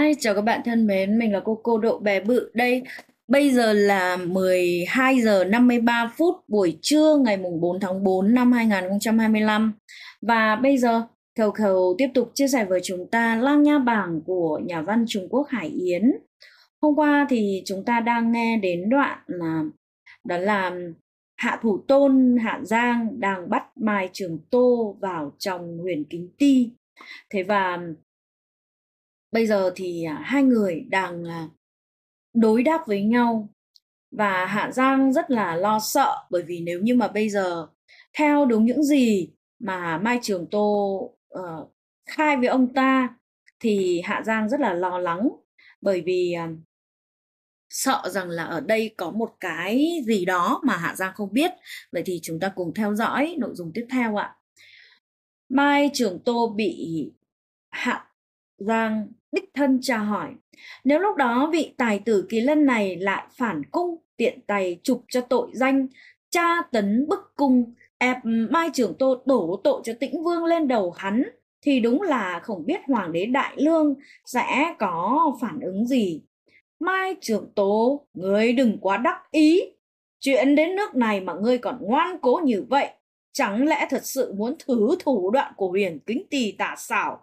Hi, chào các bạn thân mến, mình là cô Độ Bé Bự đây. Bây giờ là 12 giờ 53 phút buổi trưa ngày mùng 4 tháng 4 năm 2025. Và bây giờ, Khẩu Khẩu tiếp tục chia sẻ với chúng ta Lang Nha Bảng của nhà văn Trung Quốc Hải Yến. Hôm qua thì chúng ta đang nghe đến đoạn đó là Hạ Thủ Tôn, Hạ Giang đang bắt Mai Trường Tô vào trong Huyền Kính Ti. Thế và bây giờ thì hai người đang đối đáp với nhau và Hạ Giang rất là lo sợ bởi vì nếu như mà bây giờ theo đúng những gì mà Mai Trường Tô khai với ông ta thì Hạ Giang rất là lo lắng bởi vì sợ rằng là ở đây có một cái gì đó mà Hạ Giang không biết. Vậy thì chúng ta cùng theo dõi nội dung tiếp theo ạ. Mai Trường Tô bị Hạ Giang đích thân tra hỏi. Nếu lúc đó vị tài tử Kỳ Lân này lại phản cung, tiện tay chụp cho tội danh tra tấn bức cung, ép Mai Trường Tô đổ tội cho Tĩnh Vương lên đầu hắn, thì đúng là không biết Hoàng đế Đại Lương sẽ có phản ứng gì. Mai Trường Tố, ngươi đừng quá đắc ý. Chuyện đến nước này mà ngươi còn ngoan cố như vậy, chẳng lẽ thật sự muốn thử thủ đoạn của Huyền Kính Tỳ tả xảo?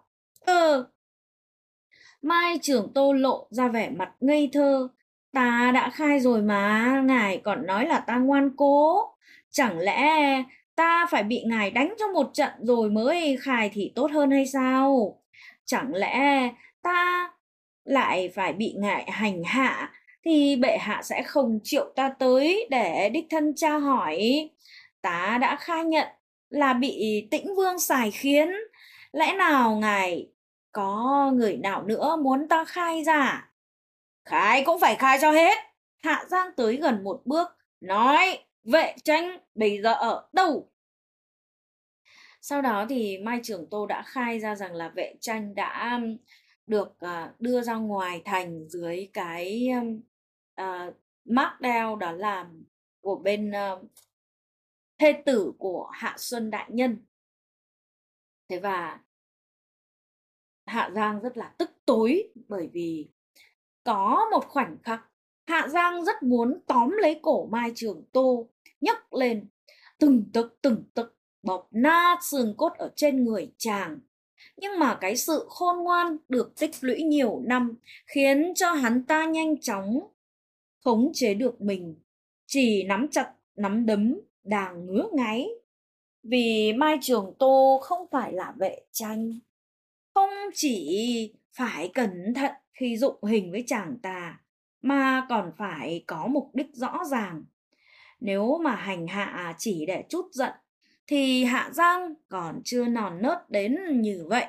Mai Trường Tô lộ ra vẻ mặt ngây thơ. Ta đã khai rồi mà, ngài còn nói là ta ngoan cố. Chẳng lẽ ta phải bị ngài đánh cho một trận rồi mới khai thì tốt hơn hay sao? Chẳng lẽ ta lại phải bị ngài hành hạ thì bệ hạ sẽ không triệu ta tới để đích thân tra hỏi. Ta đã khai nhận là bị Tĩnh Vương xài khiến. Lẽ nào ngài có người nào nữa muốn ta khai ra? Khai cũng phải khai cho hết. Hạ Giang tới gần một bước, nói vệ tranh bây giờ ở đâu? Sau đó thì Mai Trường Tô đã khai ra rằng là vệ tranh đã được đưa ra ngoài thành dưới cái mác đeo đó là của bên thê tử của Hạ Xuân đại nhân. Thế và Hạ Giang rất là tức tối bởi vì có một khoảnh khắc Hạ Giang rất muốn tóm lấy cổ Mai Trường Tô, nhấc lên từng tấc bóp nát xương cốt ở trên người chàng. Nhưng mà cái sự khôn ngoan được tích lũy nhiều năm khiến cho hắn ta nhanh chóng khống chế được mình, chỉ nắm chặt nắm đấm đang ngứa ngáy. Vì Mai Trường Tô không phải là vệ tranh, không chỉ phải cẩn thận khi dụng hình với chàng ta, mà còn phải có mục đích rõ ràng. Nếu mà hành hạ chỉ để trút giận, thì Hạ Giang còn chưa non nớt đến như vậy.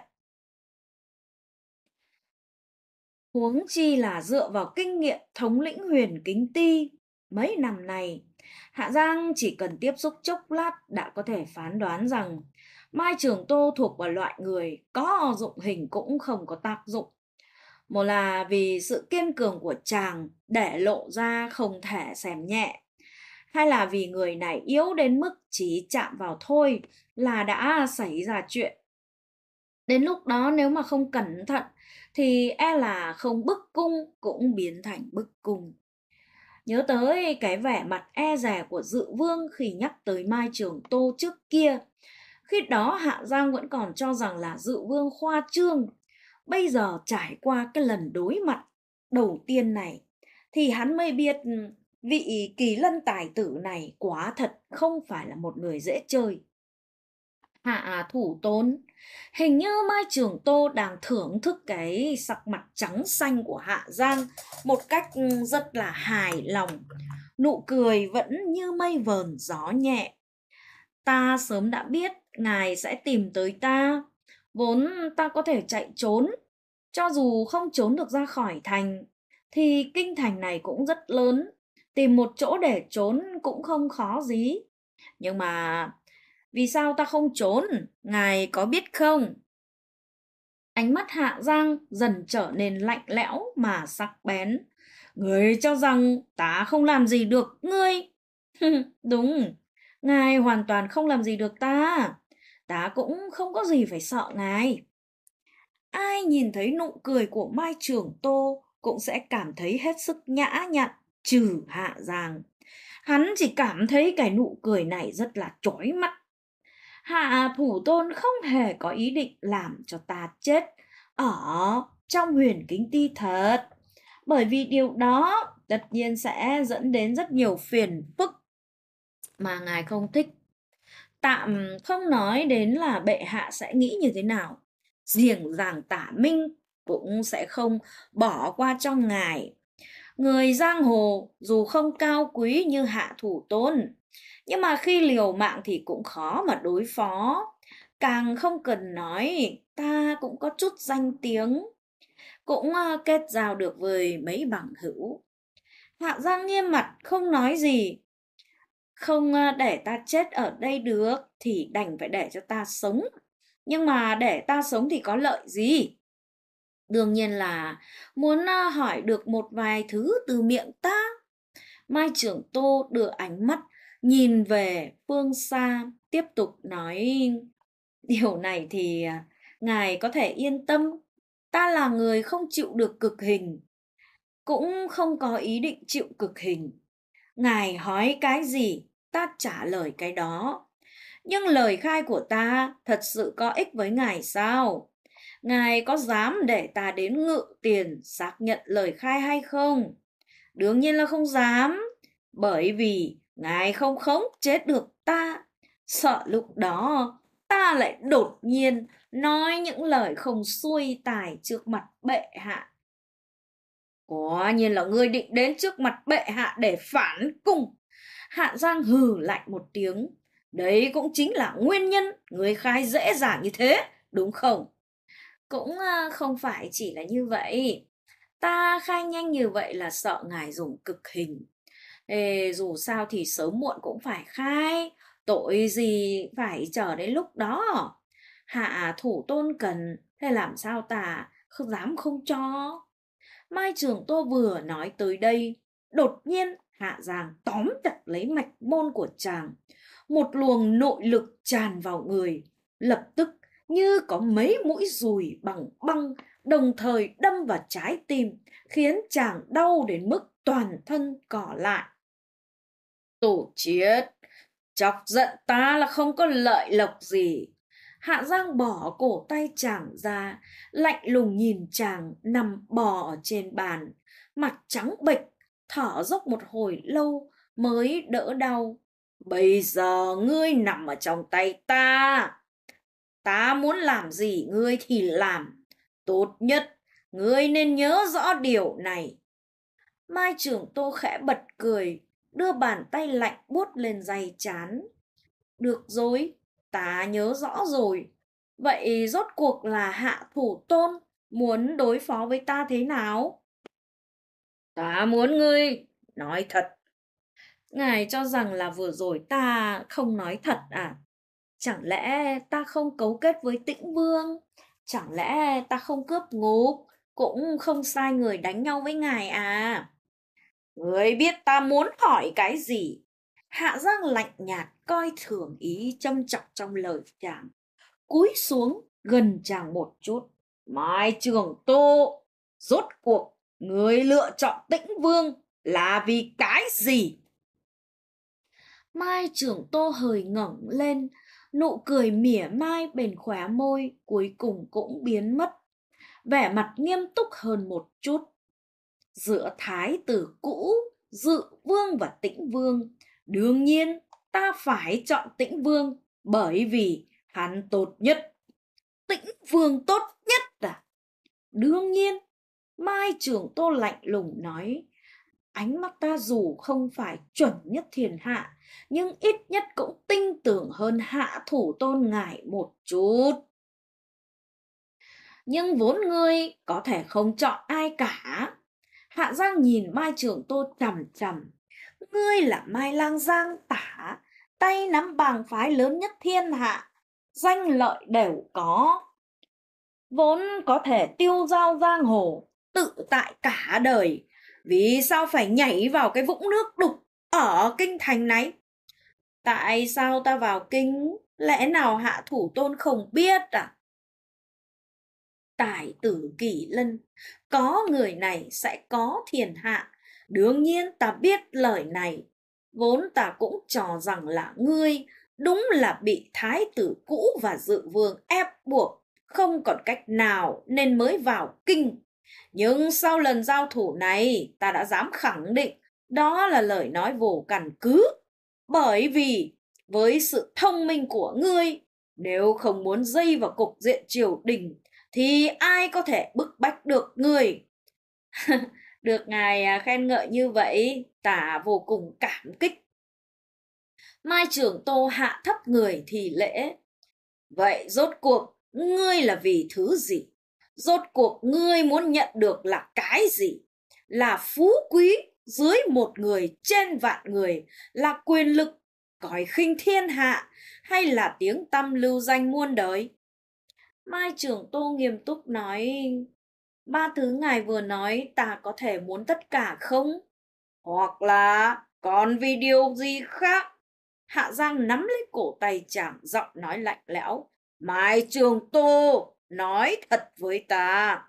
Huống chi là dựa vào kinh nghiệm thống lĩnh Huyền Kính Ti mấy năm này, Hạ Giang chỉ cần tiếp xúc chốc lát đã có thể phán đoán rằng Mai Trường Tô thuộc vào loại người có dụng hình cũng không có tác dụng. Một là vì sự kiên cường của chàng để lộ ra không thể xem nhẹ, hai là vì người này yếu đến mức chỉ chạm vào thôi là đã xảy ra chuyện. Đến lúc đó nếu mà không cẩn thận thì e là không bức cung cũng biến thành bức cung. Nhớ tới cái vẻ mặt e dè của Dự Vương khi nhắc tới Mai Trường Tô trước kia. Khi đó Hạ Giang vẫn còn cho rằng là Dự Vương khoa trương. Bây giờ trải qua cái lần đối mặt đầu tiên này thì hắn mới biết vị Kỳ Lân tài tử này quả thật không phải là một người dễ chơi. Hạ Thủ Tôn, hình như Mai Trường Tô đang thưởng thức cái sắc mặt trắng xanh của Hạ Giang một cách rất là hài lòng. Nụ cười vẫn như mây vờn gió nhẹ. Ta sớm đã biết ngài sẽ tìm tới ta. Vốn ta có thể chạy trốn. Cho dù không trốn được ra khỏi thành, thì kinh thành này cũng rất lớn. Tìm một chỗ để trốn cũng không khó gì. Nhưng mà vì sao ta không trốn? Ngài có biết không? Ánh mắt Hạ Giang dần trở nên lạnh lẽo mà sắc bén. Ngươi cho rằng ta không làm gì được ngươi? Đúng, ngài hoàn toàn không làm gì được ta. Ta cũng không có gì phải sợ ngài. Ai nhìn thấy nụ cười của Mai Trường Tô cũng sẽ cảm thấy hết sức nhã nhặn, trừ Hạ Giang. Hắn chỉ cảm thấy cái nụ cười này rất là chói mắt. Hạ Thủ Tôn không hề có ý định làm cho ta chết ở trong huyền kính ti thật, bởi vì điều đó tất nhiên sẽ dẫn đến rất nhiều phiền phức mà ngài không thích. Tạm không nói đến là bệ hạ sẽ nghĩ như thế nào, riêng rằng Tả Minh cũng sẽ không bỏ qua cho ngài. Người giang hồ dù không cao quý như Hạ Thủ Tôn, nhưng mà khi liều mạng thì cũng khó mà đối phó. Càng không cần nói, ta cũng có chút danh tiếng, cũng kết giao được với mấy bằng hữu. Hạ Giang nghiêm mặt không nói gì. Không để ta chết ở đây được thì đành phải để cho ta sống. Nhưng mà để ta sống thì có lợi gì? Đương nhiên là muốn hỏi được một vài thứ từ miệng ta. Mai Trưởng Tô đưa ánh mắt nhìn về phương xa, tiếp tục nói: điều này thì ngài có thể yên tâm. Ta là người không chịu được cực hình, cũng không có ý định chịu cực hình. Ngài hỏi cái gì, ta trả lời cái đó. Nhưng lời khai của ta thật sự có ích với ngài sao? Ngài có dám để ta đến ngự tiền xác nhận lời khai hay không? Đương nhiên là không dám, bởi vì ngài không khống chế được ta. Sợ lúc đó ta lại đột nhiên nói những lời không xuôi tai trước mặt bệ hạ. Quả nhiên là ngươi định đến trước mặt bệ hạ để phản cung. Hạ Giang hừ lạnh một tiếng. Đấy cũng chính là nguyên nhân ngươi khai dễ dàng như thế, đúng không? Cũng không phải chỉ là như vậy. Ta khai nhanh như vậy là sợ ngài dùng cực hình. Dù sao thì sớm muộn cũng phải khai. Tội gì phải chờ đến lúc đó. Hạ Thủ Tôn cần, thế làm sao ta không dám không cho. Mai Trường Tô vừa nói tới đây, đột nhiên Hạ Giang tóm chặt lấy mạch môn của chàng. Một luồng nội lực tràn vào người, lập tức như có mấy mũi dùi bằng băng đồng thời đâm vào trái tim, khiến chàng đau đến mức toàn thân cỏ lại. Tổ Chiết, chọc giận ta là không có lợi lộc gì. Hạ Giang bỏ cổ tay chàng ra, lạnh lùng nhìn chàng nằm bò ở trên bàn, mặt trắng bệch, thở dốc một hồi lâu mới đỡ đau. Bây giờ ngươi nằm ở trong tay ta. Ta muốn làm gì ngươi thì làm. Tốt nhất, ngươi nên nhớ rõ điều này. Mai Trưởng Tô khẽ bật cười, đưa bàn tay lạnh buốt lên day trán. Được rồi, ta nhớ rõ rồi. Vậy rốt cuộc là Hạ Thủ Tôn muốn đối phó với ta thế nào? Ta muốn ngươi nói thật. Ngài cho rằng là vừa rồi ta không nói thật à? Chẳng lẽ ta không cấu kết với Tĩnh Vương? Chẳng lẽ ta không cướp ngục? Cũng không sai người đánh nhau với ngài à? Ngươi biết ta muốn hỏi cái gì? Hạ Giang lạnh nhạt coi thường ý châm chọc trong lời chàng, cúi xuống gần chàng một chút. Mai Trường Tô, rốt cuộc ngươi lựa chọn Tĩnh Vương là vì cái gì? Mai Trường Tô hơi ngẩng lên, nụ cười mỉa mai bên khóe môi cuối cùng cũng biến mất, vẻ mặt nghiêm túc hơn một chút. Giữa thái tử cũ, Dự Vương và Tĩnh Vương, đương nhiên ta phải chọn Tĩnh Vương, bởi vì hắn tốt nhất. Tĩnh Vương tốt nhất à? Đương nhiên. Mai Trường Tô lạnh lùng nói. Ánh mắt ta dù không phải chuẩn nhất thiên hạ, nhưng ít nhất cũng tinh tưởng hơn Hạ Thủ Tôn ngài một chút. Nhưng vốn ngươi có thể không chọn ai cả. Hạ Giang nhìn Mai Trường Tô chằm chằm. Ngươi là Mai Lang Giang Tả, tay nắm bang phái lớn nhất thiên hạ, danh lợi đều có, vốn có thể tiêu dao giang hồ, tự tại cả đời. Vì sao phải nhảy vào cái vũng nước đục ở kinh thành này? Tại sao ta vào kinh? Lẽ nào Hạ Thủ Tôn không biết à? Tài tử kỳ lân, có người này sẽ có thiên hạ. Đương nhiên ta biết lời này, vốn ta cũng cho rằng là ngươi đúng là bị thái tử cũ và dự vương ép buộc, không còn cách nào nên mới vào kinh. Nhưng sau lần giao thủ này, ta đã dám khẳng định đó là lời nói vô căn cứ. Bởi vì với sự thông minh của ngươi, nếu không muốn dây vào cục diện triều đình thì ai có thể bức bách được ngươi. Được ngài khen ngợi như vậy, ta vô cùng cảm kích. Mai Trường Tô hạ thấp người thì lễ. Vậy rốt cuộc ngươi là vì thứ gì? Rốt cuộc ngươi muốn nhận được là cái gì? Là phú quý dưới một người trên vạn người, là quyền lực cõi khinh thiên hạ, hay là tiếng tăm lưu danh muôn đời? Mai Trường Tô nghiêm túc nói, ba thứ ngài vừa nói ta có thể muốn tất cả không? Hoặc là còn vì điều gì khác? Hạ Giang nắm lấy cổ tay chàng, giọng nói lạnh lẽo. Mai Trường Tô, nói thật với ta.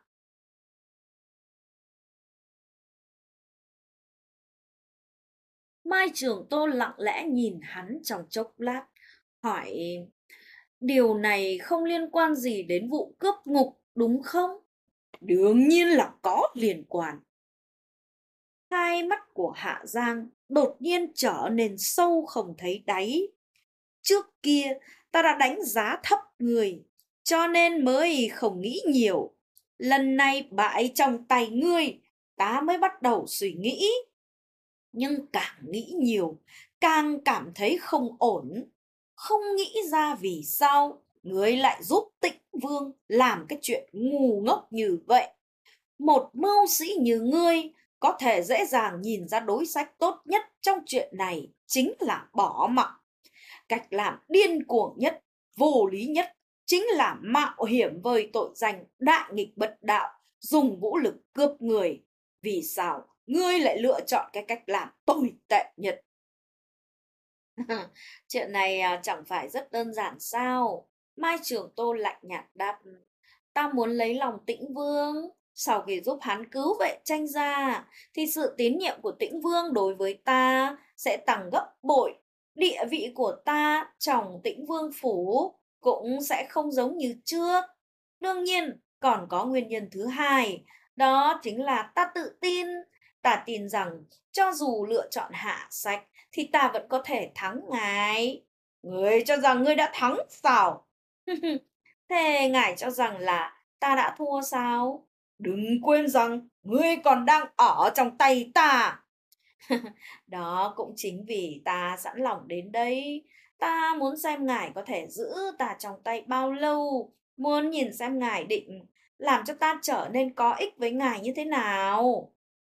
Mai Trường Tô lặng lẽ nhìn hắn trong chốc lát, hỏi, điều này không liên quan gì đến vụ cướp ngục, đúng không? Đương nhiên là có liên quan. Hai mắt của Hạ Giang đột nhiên trở nên sâu không thấy đáy. Trước kia ta đã đánh giá thấp người, cho nên mới không nghĩ nhiều. Lần này bại trong tay ngươi, ta mới bắt đầu suy nghĩ. Nhưng càng nghĩ nhiều, càng cảm thấy không ổn. Không nghĩ ra vì sao ngươi lại giúp Tĩnh Vương làm cái chuyện ngu ngốc như vậy. Một mưu sĩ như ngươi có thể dễ dàng nhìn ra đối sách tốt nhất trong chuyện này chính là bỏ mặc. Cách làm điên cuồng nhất, vô lý nhất chính là mạo hiểm với tội danh đại nghịch bất đạo, dùng vũ lực cướp người. Vì sao ngươi lại lựa chọn cái cách làm tồi tệ nhất? Chuyện này chẳng phải rất đơn giản sao? Mai Trường Tô lạnh nhạt đáp, ta muốn lấy lòng Tĩnh Vương. Sau khi giúp hắn cứu vệ Tranh gia thì sự tín nhiệm của Tĩnh Vương đối với ta sẽ tăng gấp bội. Địa vị của ta trong Tĩnh Vương phủ cũng sẽ không giống như trước. Đương nhiên còn có nguyên nhân thứ hai, đó chính là ta tự tin. Ta tin rằng cho dù lựa chọn hạ sách thì ta vẫn có thể thắng ngài. Ngươi cho rằng ngươi đã thắng sao? Thế ngài cho rằng là ta đã thua sao? Đừng quên rằng ngươi còn đang ở trong tay ta. Đó cũng chính vì ta sẵn lòng đến đây. Ta muốn xem ngài có thể giữ ta trong tay bao lâu. Muốn nhìn xem ngài định làm cho ta trở nên có ích với ngài như thế nào.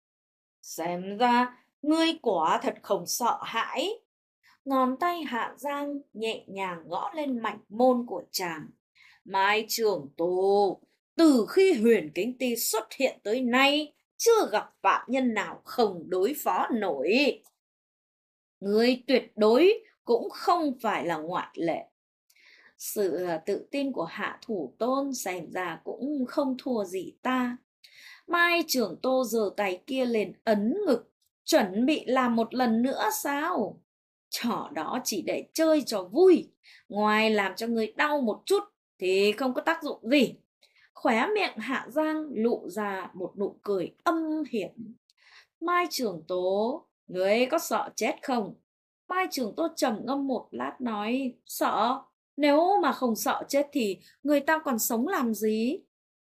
Xem ra ngươi quả thật không sợ hãi. Ngón tay Hạ Giang nhẹ nhàng gõ lên mạch môn của chàng. Mai Trường Tô, từ khi Huyền Kính Ti xuất hiện tới nay, chưa gặp phạm nhân nào không đối phó nổi. Ngươi tuyệt đối cũng không phải là ngoại lệ. Sự tự tin của Hạ Thủ Tôn xem ra cũng không thua gì ta. Mai Trường Tô giơ tay kia lên ấn ngực, chuẩn bị làm một lần nữa sao? Trò đó chỉ để chơi cho vui, ngoài làm cho người đau một chút thì không có tác dụng gì. Khóe miệng Hạ Giang lộ ra một nụ cười âm hiểm. Mai Trường Tố, người có sợ chết không? Mai Trường Tố trầm ngâm một lát nói, sợ? Nếu mà không sợ chết thì người ta còn sống làm gì?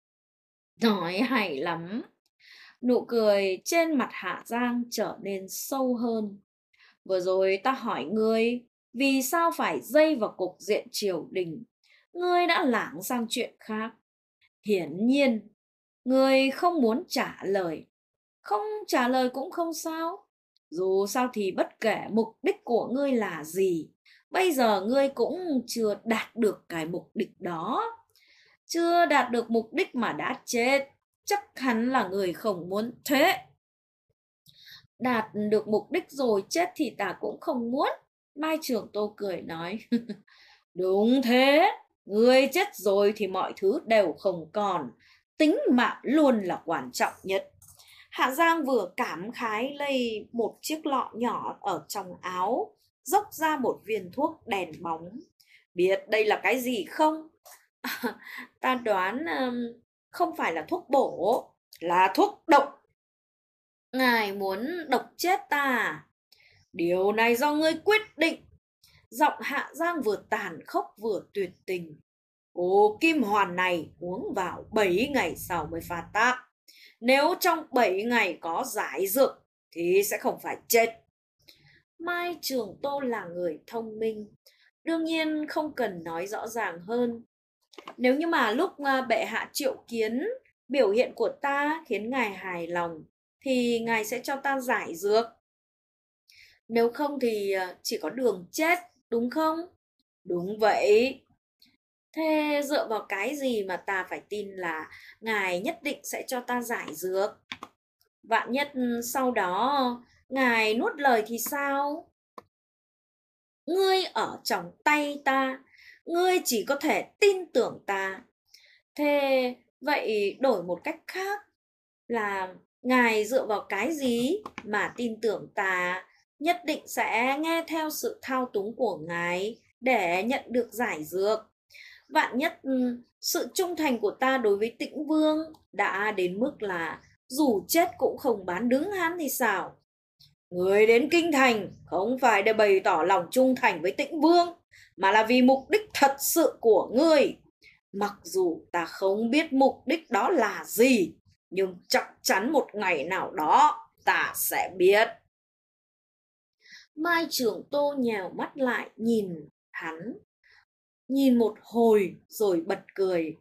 Nói hay lắm. Nụ cười trên mặt Hạ Giang trở nên sâu hơn. Vừa rồi ta hỏi ngươi, vì sao phải dây vào cục diện triều đình? Ngươi đã lảng sang chuyện khác. Hiển nhiên, ngươi không muốn trả lời. Không trả lời cũng không sao. Dù sao thì bất kể mục đích của ngươi là gì, bây giờ ngươi cũng chưa đạt được cái mục đích đó. Chưa đạt được mục đích mà đã chết, chắc hẳn là người không muốn thế. Đạt được mục đích rồi chết thì ta cũng không muốn. Mai Trường Tô cười nói, đúng thế, người chết rồi thì mọi thứ đều không còn. tính mạng luôn là quan trọng nhất. Hạ Giang vừa cảm khái lấy một chiếc lọ nhỏ ở trong áo, dốc ra một viên thuốc đèn bóng. Biết đây là cái gì không? Ta đoán không phải là thuốc bổ, là thuốc độc. Ngài muốn độc chết ta à? Điều này do ngươi quyết định. Giọng Hạ Giang vừa tàn khốc vừa tuyệt tình. Ô kim hoàn này uống vào 7 ngày sau mới phát tác. Nếu trong 7 ngày có giải dược thì sẽ không phải chết. Mai Trường Tô là người thông minh, đương nhiên không cần nói rõ ràng hơn. Nếu như mà lúc bệ hạ triệu kiến, biểu hiện của ta khiến ngài hài lòng thì ngài sẽ cho ta giải dược. Nếu không thì chỉ có đường chết, đúng không? Đúng vậy. Thế dựa vào cái gì mà ta phải tin là ngài nhất định sẽ cho ta giải dược? Vạn nhất sau đó ngài nuốt lời thì sao? Ngươi ở trong tay ta, ngươi chỉ có thể tin tưởng ta. Thế vậy đổi một cách khác là ngài dựa vào cái gì mà tin tưởng ta nhất định sẽ nghe theo sự thao túng của ngài để nhận được giải dược? Vạn nhất sự trung thành của ta đối với Tĩnh Vương đã đến mức là dù chết cũng không bán đứng hắn thì sao? Người đến kinh thành không phải để bày tỏ lòng trung thành với Tĩnh Vương, mà là vì mục đích thật sự của ngươi. Mặc dù ta không biết mục đích đó là gì, nhưng chắc chắn một ngày nào đó ta sẽ biết. Mai Trường Tô nhèo mắt lại nhìn hắn, nhìn một hồi rồi bật cười.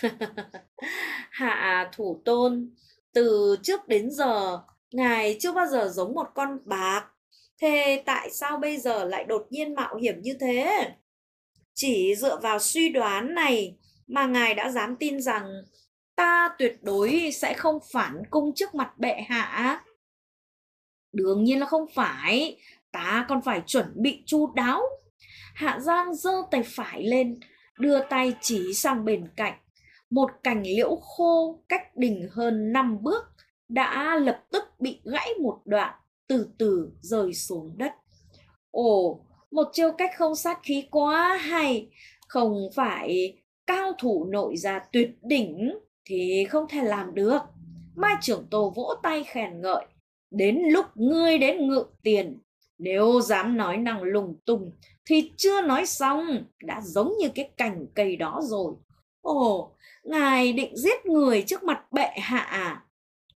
Hạ thủ tôn, từ trước đến giờ ngài chưa bao giờ giống một con bạc. Thế tại sao bây giờ lại đột nhiên mạo hiểm như thế? Chỉ dựa vào suy đoán này mà ngài đã dám tin rằng ta tuyệt đối sẽ không phản cung trước mặt bệ hạ? Đương nhiên là không phải, ta còn phải chuẩn bị chu đáo. Hạ Giang giơ tay phải lên, đưa tay chỉ sang bên cạnh. Một cành liễu khô cách đình hơn 5 bước đã lập tức bị gãy một đoạn, từ từ rơi xuống đất. Ồ, một chiêu cách không sát khí quá hay, không phải cao thủ nội gia tuyệt đỉnh thì không thể làm được. Mai Trưởng Tô vỗ tay khen ngợi. Đến lúc ngươi đến ngự tiền, nếu dám nói năng lung tung thì chưa nói xong đã giống như cái cành cây đó rồi. Ồ, ngài định giết người trước mặt bệ hạ à?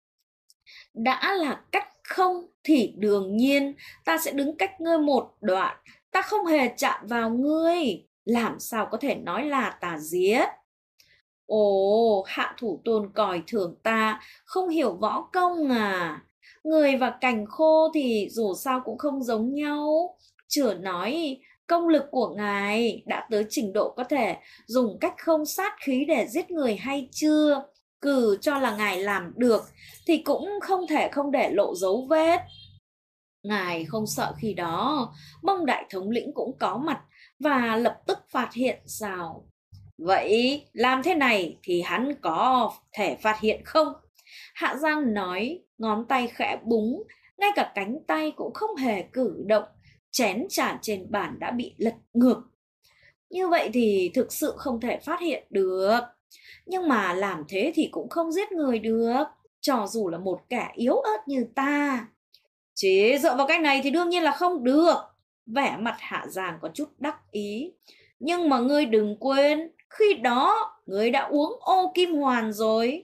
Đã là cách không thì đương nhiên ta sẽ đứng cách ngươi một đoạn. Ta không hề chạm vào ngươi, làm sao có thể nói là ta giết? Ồ, Hạ thủ tôn coi thường ta, không hiểu võ công à? Người và cành khô thì dù sao cũng không giống nhau. Chửa nói công lực của ngài đã tới trình độ có thể dùng cách không sát khí để giết người hay chưa? Cứ cho là ngài làm được thì cũng không thể không để lộ dấu vết. Ngài không sợ khi đó Mông đại thống lĩnh cũng có mặt và lập tức phát hiện sao? Vậy làm thế này thì hắn có thể phát hiện không? Hạ Giang nói, ngón tay khẽ búng, ngay cả cánh tay cũng không hề cử động. Chén trà trên bàn đã bị lật ngược. Như vậy thì thực sự không thể phát hiện được. Nhưng mà làm thế thì cũng không giết người được, cho dù là một kẻ yếu ớt như ta. Chỉ dựa vào cách này thì đương nhiên là không được. Vẻ mặt Hạ Giang có chút đắc ý. Nhưng mà ngươi đừng quên, khi đó ngươi đã uống ô kim hoàn rồi.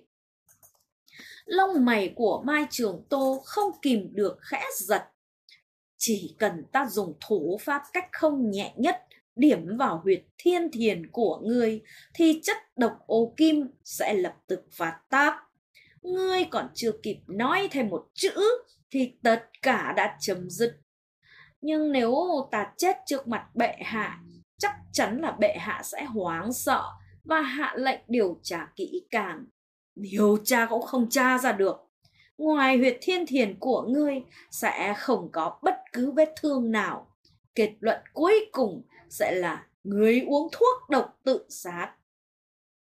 Lông mày của Mai Trường Tô không kìm được khẽ giật. Chỉ cần ta dùng thủ pháp cách không nhẹ nhất điểm vào huyệt thiên thiền của ngươi thì chất độc ô kim sẽ lập tức phát tác. Ngươi còn chưa kịp nói thêm một chữ thì tất cả đã chấm dứt. Nhưng nếu ta chết trước mặt bệ hạ, chắc chắn là bệ hạ sẽ hoảng sợ và hạ lệnh điều tra kỹ càng. Điều tra cũng không tra ra được. Ngoài huyệt thiên thiền của ngươi sẽ không có bất cứ vết thương nào. Kết luận cuối cùng sẽ là ngươi uống thuốc độc tự sát.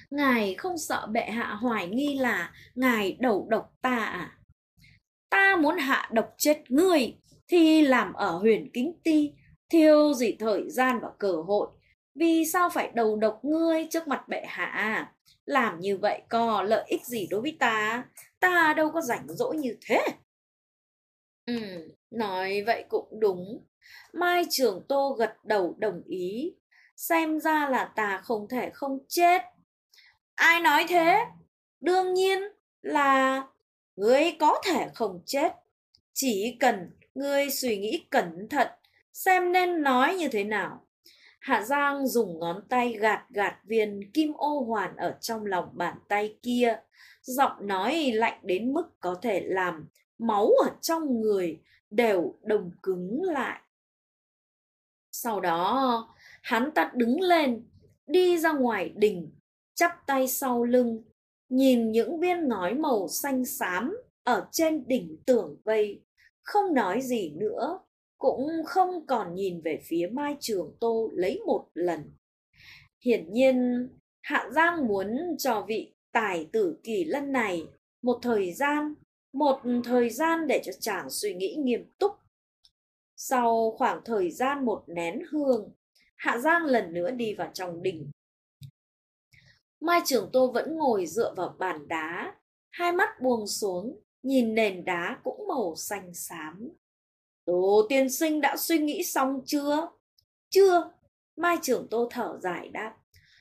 Ngài không sợ bệ hạ hoài nghi là ngài đầu độc ta à? Ta muốn hạ độc chết ngươi thì làm ở Huyền Kính Ti, thiêu gì thời gian và cơ hội. Vì sao phải đầu độc ngươi trước mặt bệ hạ? Làm như vậy có lợi ích gì đối với ta? Ta đâu có rảnh rỗi như thế. Ừ, nói vậy cũng đúng. Mai Trường Tô gật đầu đồng ý. Xem ra là ta không thể không chết. Ai nói thế? Đương nhiên là ngươi có thể không chết. Chỉ cần ngươi suy nghĩ cẩn thận, xem nên nói như thế nào. Hạ Giang dùng ngón tay gạt gạt viên kim ô hoàn ở trong lòng bàn tay kia. Giọng nói lạnh đến mức có thể làm máu ở trong người đều đông cứng lại. Sau đó, hắn ta đứng lên, đi ra ngoài đình, chắp tay sau lưng, nhìn những viên ngói màu xanh xám ở trên đỉnh tường vây, không nói gì nữa, cũng không còn nhìn về phía Mai Trường Tô lấy một lần. Hiển nhiên, Hạ Giang muốn cho vị tài tử Kỳ Lân này một thời gian để cho chàng suy nghĩ nghiêm túc. Sau khoảng thời gian một nén hương, Hạ Giang lần nữa đi vào trong đình. Mai Trường Tô vẫn ngồi dựa vào bàn đá, hai mắt buông xuống, nhìn nền đá cũng màu xanh xám. Tô tiên sinh đã suy nghĩ xong chưa? Chưa. Mai Trường Tô thở dài đáp.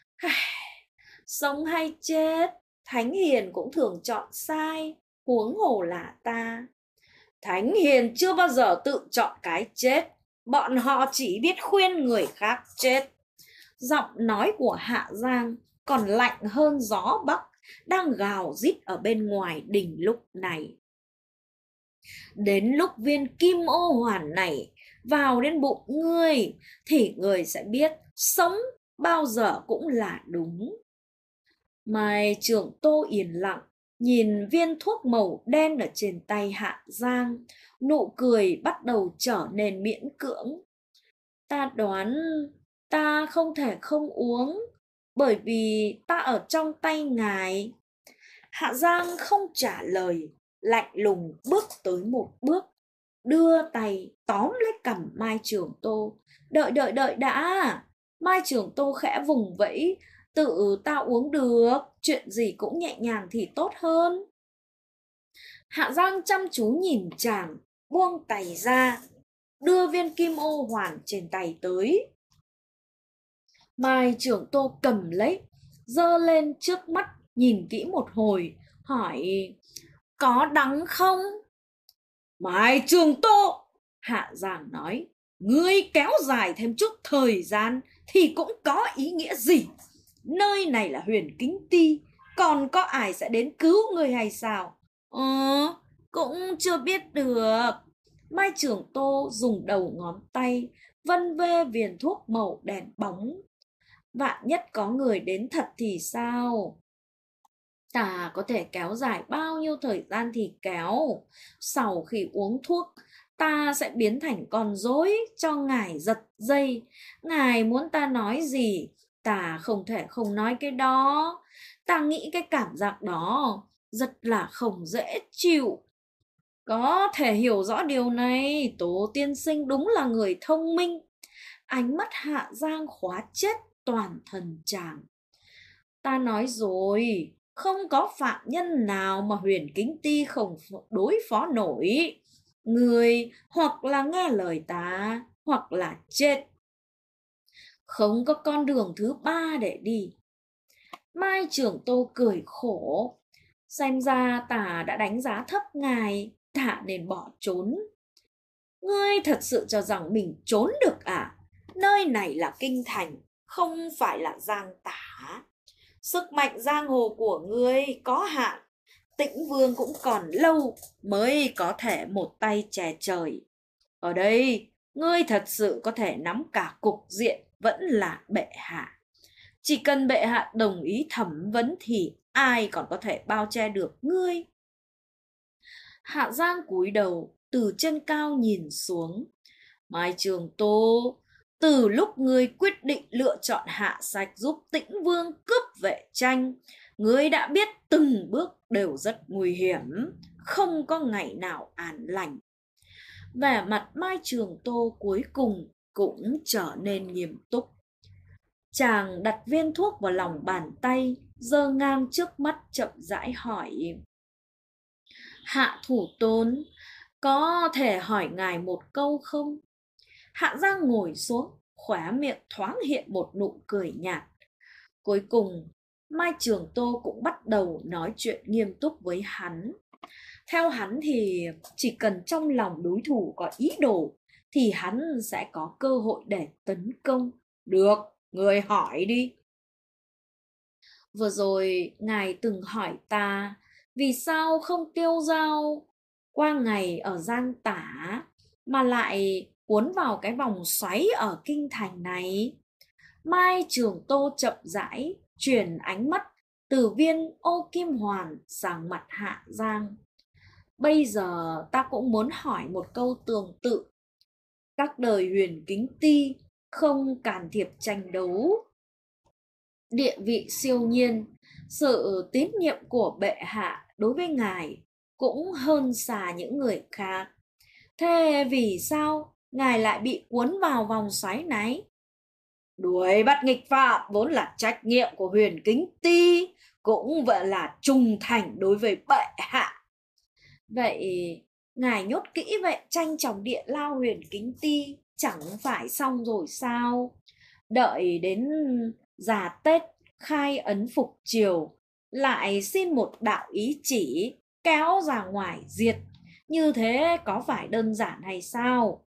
Sống hay chết, Thánh Hiền cũng thường chọn sai, huống hồ là ta. Thánh Hiền chưa bao giờ tự chọn cái chết, bọn họ chỉ biết khuyên người khác chết. Giọng nói của Hạ Giang còn lạnh hơn gió Bắc đang gào rít ở bên ngoài đình lúc này. Đến lúc viên kim ô hoàn này vào đến bụng ngươi thì ngươi sẽ biết sống bao giờ cũng là đúng. Mai Trường Tô yên lặng nhìn viên thuốc màu đen ở trên tay Hạ Giang, nụ cười bắt đầu trở nên miễn cưỡng. Ta đoán ta không thể không uống, bởi vì ta ở trong tay ngài. Hạ Giang không trả lời, lạnh lùng bước tới một bước, đưa tay tóm lấy cằm Mai Trường Tô. Đợi đã. Mai Trường Tô khẽ vùng vẫy, tự ta uống được, chuyện gì cũng nhẹ nhàng thì tốt hơn. Hạ Giang chăm chú nhìn chàng, buông tay ra, đưa viên kim ô hoàn trên tay tới. Mai Trường Tô cầm lấy, giơ lên trước mắt, nhìn kỹ một hồi, hỏi: có đắng không? Mai Trường Tô, Hạ Giang nói, ngươi kéo dài thêm chút thời gian thì cũng có ý nghĩa gì? Nơi này là Huyền Kính Ti, còn có ai sẽ đến cứu ngươi hay sao? Cũng chưa biết được. Mai Trường Tô dùng đầu ngón tay vân vê viên thuốc màu đèn bóng. Vạn nhất có người đến thật thì sao? Ta có thể kéo dài bao nhiêu thời gian thì kéo. Sau khi uống thuốc, ta sẽ biến thành con rối cho ngài giật dây. Ngài muốn ta nói gì, ta không thể không nói cái đó. Ta nghĩ cái cảm giác đó rất là không dễ chịu. Có thể hiểu rõ điều này, Tố tiên sinh đúng là người thông minh. Ánh mắt Hạ Giang khóa chết toàn thân chàng. Ta nói rồi, không có phạm nhân nào mà Huyền Kính Ti không đối phó nổi. Người hoặc là nghe lời ta, hoặc là chết. Không có con đường thứ ba để đi. Mai Trường Tô cười khổ. Xem ra ta đã đánh giá thấp ngài, ta nên bỏ trốn. Ngươi thật sự cho rằng mình trốn được à? Nơi này là kinh thành, không phải là Giang Tả. Sức mạnh giang hồ của ngươi có hạn, Tĩnh Vương cũng còn lâu mới có thể một tay che trời. Ở đây, ngươi thật sự có thể nắm cả cục diện vẫn là bệ hạ. Chỉ cần bệ hạ đồng ý thẩm vấn thì ai còn có thể bao che được ngươi. Hạ Giang cúi đầu từ trên cao nhìn xuống. Mai Trường Tô, từ lúc ngươi quyết định lựa chọn hạ sách giúp Tĩnh Vương cướp Vệ Tranh, ngươi đã biết từng bước đều rất nguy hiểm, không có ngày nào an lành. Vẻ mặt Mai Trường Tô cuối cùng cũng trở nên nghiêm túc. Chàng đặt viên thuốc vào lòng bàn tay, giơ ngang trước mắt chậm rãi hỏi: Hạ thủ tôn, có thể hỏi ngài một câu không? Hạ Giang ngồi xuống, khóe miệng thoáng hiện một nụ cười nhạt. Cuối cùng, Mai Trường Tô cũng bắt đầu nói chuyện nghiêm túc với hắn. Theo hắn thì chỉ cần trong lòng đối thủ có ý đồ thì hắn sẽ có cơ hội để tấn công. Được, người hỏi đi. Vừa rồi ngài từng hỏi ta vì sao không tiêu dao qua ngày ở Giang Tả mà lại cuốn vào cái vòng xoáy ở kinh thành này. Mai Trường Tô chậm rãi chuyển ánh mắt từ viên ô kim hoàn sang mặt Hạ Giang. Bây giờ ta cũng muốn hỏi một câu tương tự. Các đời Huyền Kính Ti không can thiệp tranh đấu. Địa vị siêu nhiên, sự tín nhiệm của bệ hạ đối với ngài cũng hơn xa những người khác. Thế vì sao ngài lại bị cuốn vào vòng xoáy này? Đuổi bắt nghịch phạm vốn là trách nhiệm của Huyền Kính Ti, cũng vậy là trung thành đối với bệ hạ. Vậy ngài nhốt kỹ Vệ Tranh trong địa lao Huyền Kính Ti chẳng phải xong rồi sao? Đợi đến già Tết khai ấn phục triều lại xin một đạo ý chỉ kéo ra ngoài diệt, như thế có phải đơn giản hay sao?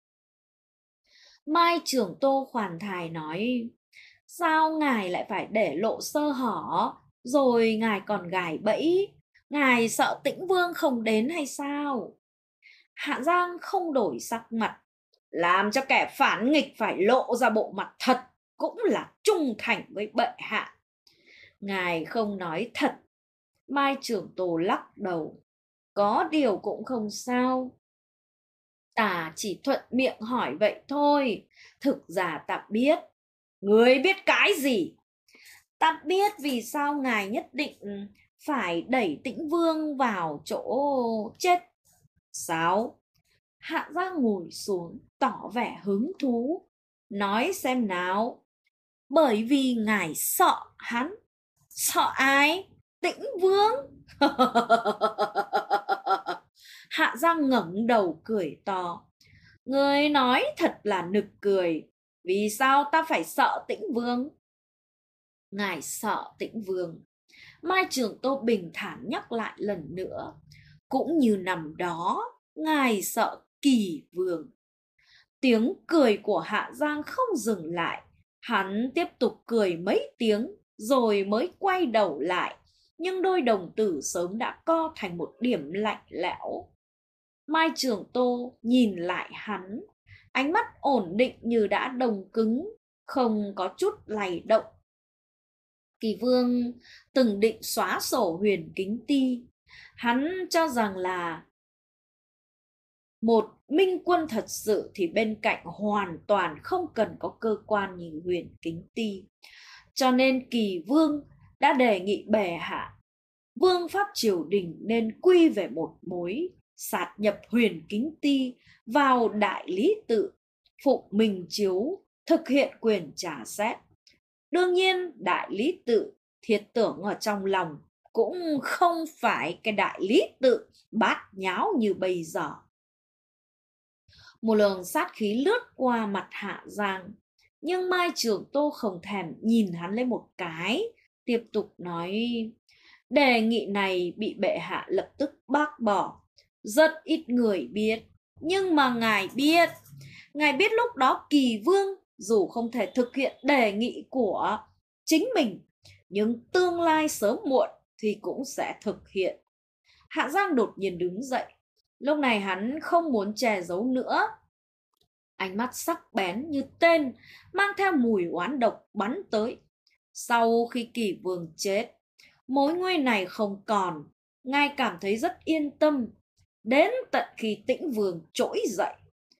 Mai Trường Tô khoản thải nói: Sao ngài lại phải để lộ sơ hở, rồi ngài còn gài bẫy? Ngài sợ Tĩnh Vương không đến hay sao? Hạ Giang không đổi sắc mặt. Làm cho kẻ phản nghịch phải lộ ra bộ mặt thật cũng là trung thành với bệ hạ. Ngài không nói thật. Mai Trường Tô lắc đầu. Có điều cũng không sao. Ta chỉ thuận miệng hỏi vậy thôi. Thực ra ta biết. Người biết cái gì? Ta biết vì sao ngài nhất định phải đẩy Tĩnh Vương vào chỗ chết. Sao? Hạ Giang ngồi xuống tỏ vẻ hứng thú. Nói xem nào. Bởi vì ngài sợ hắn. Sợ ai? Tĩnh Vương. Hạ Giang ngẩng đầu cười to. Người nói thật là nực cười. Vì sao ta phải sợ Tĩnh Vương? Ngài sợ Tĩnh Vương. Mai Trường Tô bình thản nhắc lại lần nữa. Cũng như năm đó, ngài sợ Kỳ Vương. Tiếng cười của Hạ Giang không dừng lại. Hắn tiếp tục cười mấy tiếng rồi mới quay đầu lại. Nhưng đôi đồng tử sớm đã co thành một điểm lạnh lẽo. Mai Trường Tô nhìn lại hắn, ánh mắt ổn định như đã đồng cứng, không có chút lay động. Kỳ Vương từng định xóa sổ Huyền Kính Ti. Hắn cho rằng là một minh quân thật sự thì bên cạnh hoàn toàn không cần có cơ quan như Huyền Kính Ti. Cho nên Kỳ Vương đã đề nghị bệ hạ, vương pháp triều đình nên quy về một mối, sáp nhập Huyền Kính Ti vào Đại Lý Tự, phụng Minh Chiếu, thực hiện quyền trả xét. Đương nhiên Đại Lý Tự thiết tưởng ở trong lòng cũng không phải cái Đại Lý Tự bát nháo như bây giờ. Một luồng sát khí lướt qua mặt Hạ Giang, nhưng Mai Trường Tô không thèm nhìn hắn lên một cái, tiếp tục nói: đề nghị này bị bệ hạ lập tức bác bỏ. Rất ít người biết, nhưng mà ngài biết. Ngài biết lúc đó Kỳ Vương dù không thể thực hiện đề nghị của chính mình, nhưng tương lai sớm muộn thì cũng sẽ thực hiện. Hạ Giang đột nhiên đứng dậy. Lúc này hắn không muốn che giấu nữa. Ánh mắt sắc bén như tên, mang theo mùi oán độc bắn tới. Sau khi Kỳ Vương chết, mối nguy này không còn, ngài cảm thấy rất yên tâm. Đến tận khi Tĩnh Vương trỗi dậy,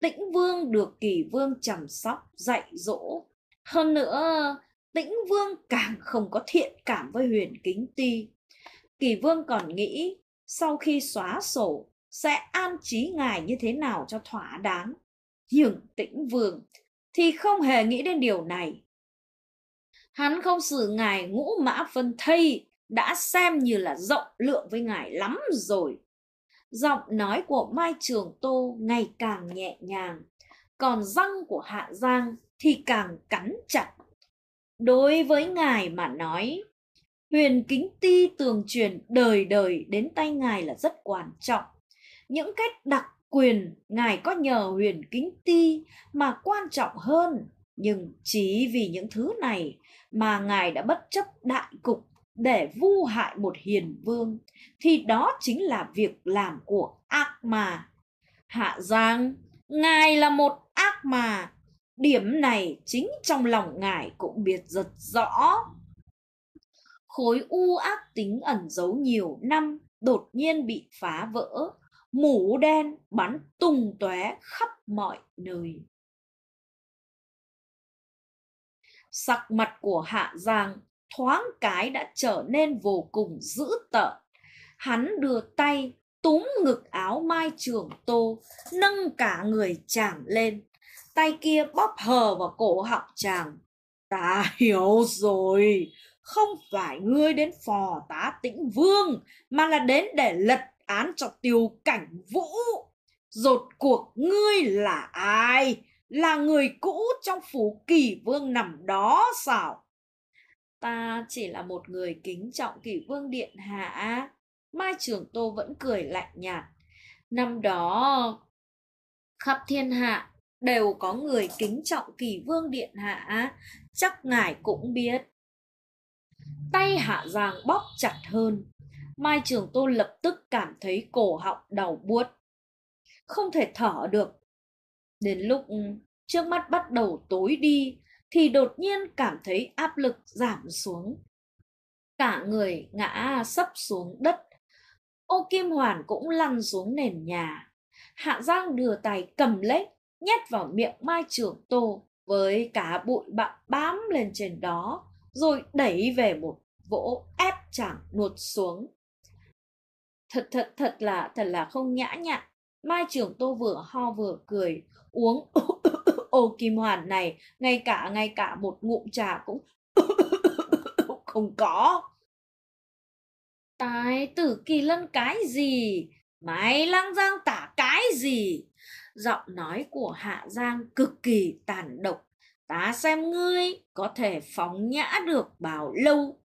Tĩnh Vương được Kỷ Vương chăm sóc, dạy dỗ. Hơn nữa, Tĩnh Vương càng không có thiện cảm với Huyền Kính Ti. Kỷ Vương còn nghĩ sau khi xóa sổ sẽ an trí ngài như thế nào cho thỏa đáng. Nhưng Tĩnh Vương thì không hề nghĩ đến điều này. Hắn không xử ngài Ngũ Mã Phân Thây đã xem như là rộng lượng với ngài lắm rồi. Giọng nói của Mai Trường Tô ngày càng nhẹ nhàng, còn răng của Hạ Giang thì càng cắn chặt. Đối với ngài mà nói, Huyền Kính Ti tường truyền đời đời đến tay ngài là rất quan trọng. Những cái đặc quyền ngài có nhờ Huyền Kính Ti mà quan trọng hơn. Nhưng chỉ vì những thứ này mà ngài đã bất chấp đại cục để vu hại một hiền vương, thì đó chính là việc làm của ác ma. Hạ Giang, ngài là một ác ma. Điểm này chính trong lòng ngài cũng biết rất rõ. Khối u ác tính ẩn giấu nhiều năm đột nhiên bị phá vỡ, mủ đen bắn tung tóe khắp mọi nơi. Sắc mặt của Hạ Giang thoáng cái đã trở nên vô cùng dữ tợn. Hắn đưa tay túm ngực áo Mai Trường Tô, nâng cả người chàng lên. Tay kia bóp hờ vào cổ họng chàng. Ta hiểu rồi, không phải ngươi đến phò tá Tĩnh Vương, mà là đến để lật án cho Tiêu Cảnh Vũ. Rốt cuộc ngươi là ai? Là người cũ trong phủ Kỷ Vương nằm đó sao? Ta chỉ là một người kính trọng Kỷ Vương điện hạ. Mai Trường Tô vẫn cười lạnh nhạt. Năm đó khắp thiên hạ đều có người kính trọng Kỷ Vương điện hạ, chắc ngài cũng biết. Tay Hạ Giang bóp chặt hơn. Mai Trường Tô lập tức cảm thấy cổ họng đau buốt, không thể thở được. Đến lúc trước mắt bắt đầu tối đi thì đột nhiên cảm thấy áp lực giảm xuống. Cả người ngã sấp xuống đất. Ô Kim Hoàn cũng lăn xuống nền nhà. Hạ Giang đưa tay cầm lấy, nhét vào miệng Mai Trường Tô với cả bụi bặm bám lên trên đó, rồi đẩy về một vỗ ép chàng nuốt xuống. Thật là không nhã nhặn. Mai Trường Tô vừa ho vừa cười, uống Ô Kim Hoàn này ngay cả một ngụm trà cũng không có. Tài tử Kỳ Lân cái gì? Mày lang giang tả cái gì? Giọng nói của Hạ Giang cực kỳ tàn độc. Ta xem ngươi có thể phóng nhã được bao lâu.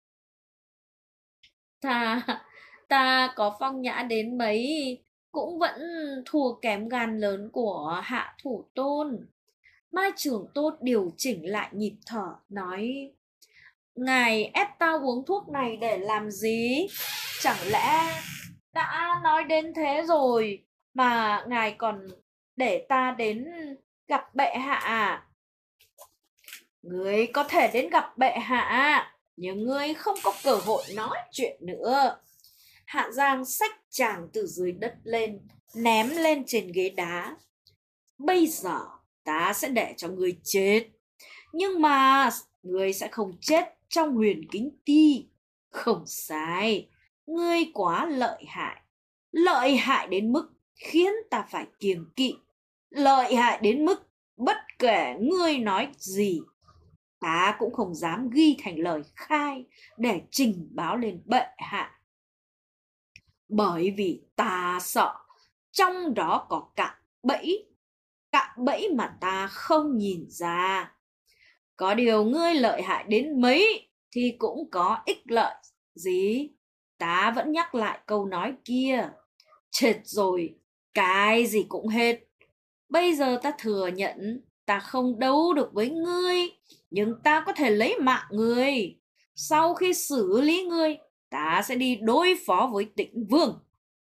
Ta có phong nhã đến mấy cũng vẫn thua kém gan lớn của Hạ Thủ Tôn. Mai Trường Tô điều chỉnh lại nhịp thở, nói: ngài ép ta uống thuốc này để làm gì? Chẳng lẽ đã nói đến thế rồi mà ngài còn để ta đến gặp bệ hạ à? Ngươi có thể đến gặp bệ hạ, nhưng ngươi không có cơ hội nói chuyện nữa. Hạ Giang xách chàng từ dưới đất lên, ném lên trên ghế đá. Bây giờ ta sẽ để cho ngươi chết, nhưng mà ngươi sẽ không chết trong Huyền Kính Ti. Không sai, ngươi quá lợi hại đến mức khiến ta phải kiêng kỵ, lợi hại đến mức bất kể ngươi nói gì, ta cũng không dám ghi thành lời khai để trình báo lên bệ hạ. Bởi vì ta sợ trong đó có cạm bẫy mà ta không nhìn ra. Có điều ngươi lợi hại đến mấy thì cũng có ích lợi gì. Ta vẫn nhắc lại câu nói kia, chết rồi cái gì cũng hết. Bây giờ ta thừa nhận ta không đấu được với ngươi, nhưng ta có thể lấy mạng ngươi. Sau khi xử lý ngươi, ta sẽ đi đối phó với Tĩnh Vương.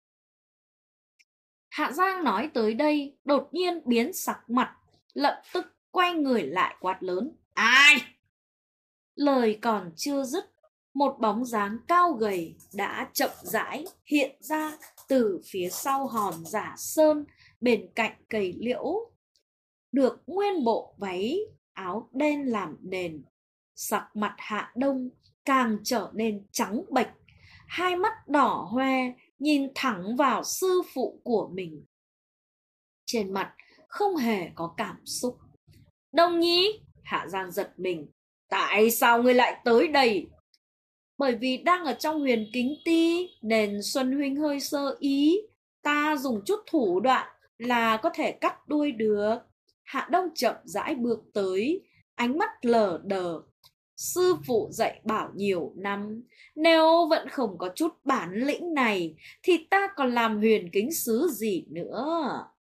Hạ Giang nói tới đây đột nhiên biến sắc mặt, lập tức quay người lại quát lớn: ai? Lời còn chưa dứt, một bóng dáng cao gầy đã chậm rãi hiện ra từ phía sau hòn Giả Sơn bên cạnh cây liễu. được nguyên bộ váy áo đen làm nền. Sắc mặt Hạ Đông càng trở nên trắng bệch, hai mắt đỏ hoe nhìn thẳng vào sư phụ của mình. Trên mặt không hề có cảm xúc. Đông Nhi, Hạ Giang giật mình. Tại sao ngươi lại tới đây? Bởi vì đang ở trong huyền kính ti nên Xuân huynh hơi sơ ý, ta dùng chút thủ đoạn là có thể cắt đuôi được. Hạ Đông chậm rãi bước tới, ánh mắt lờ đờ. Sư phụ dạy bảo nhiều năm, nếu vẫn không có chút bản lĩnh này thì ta còn làm huyền kính sứ gì nữa.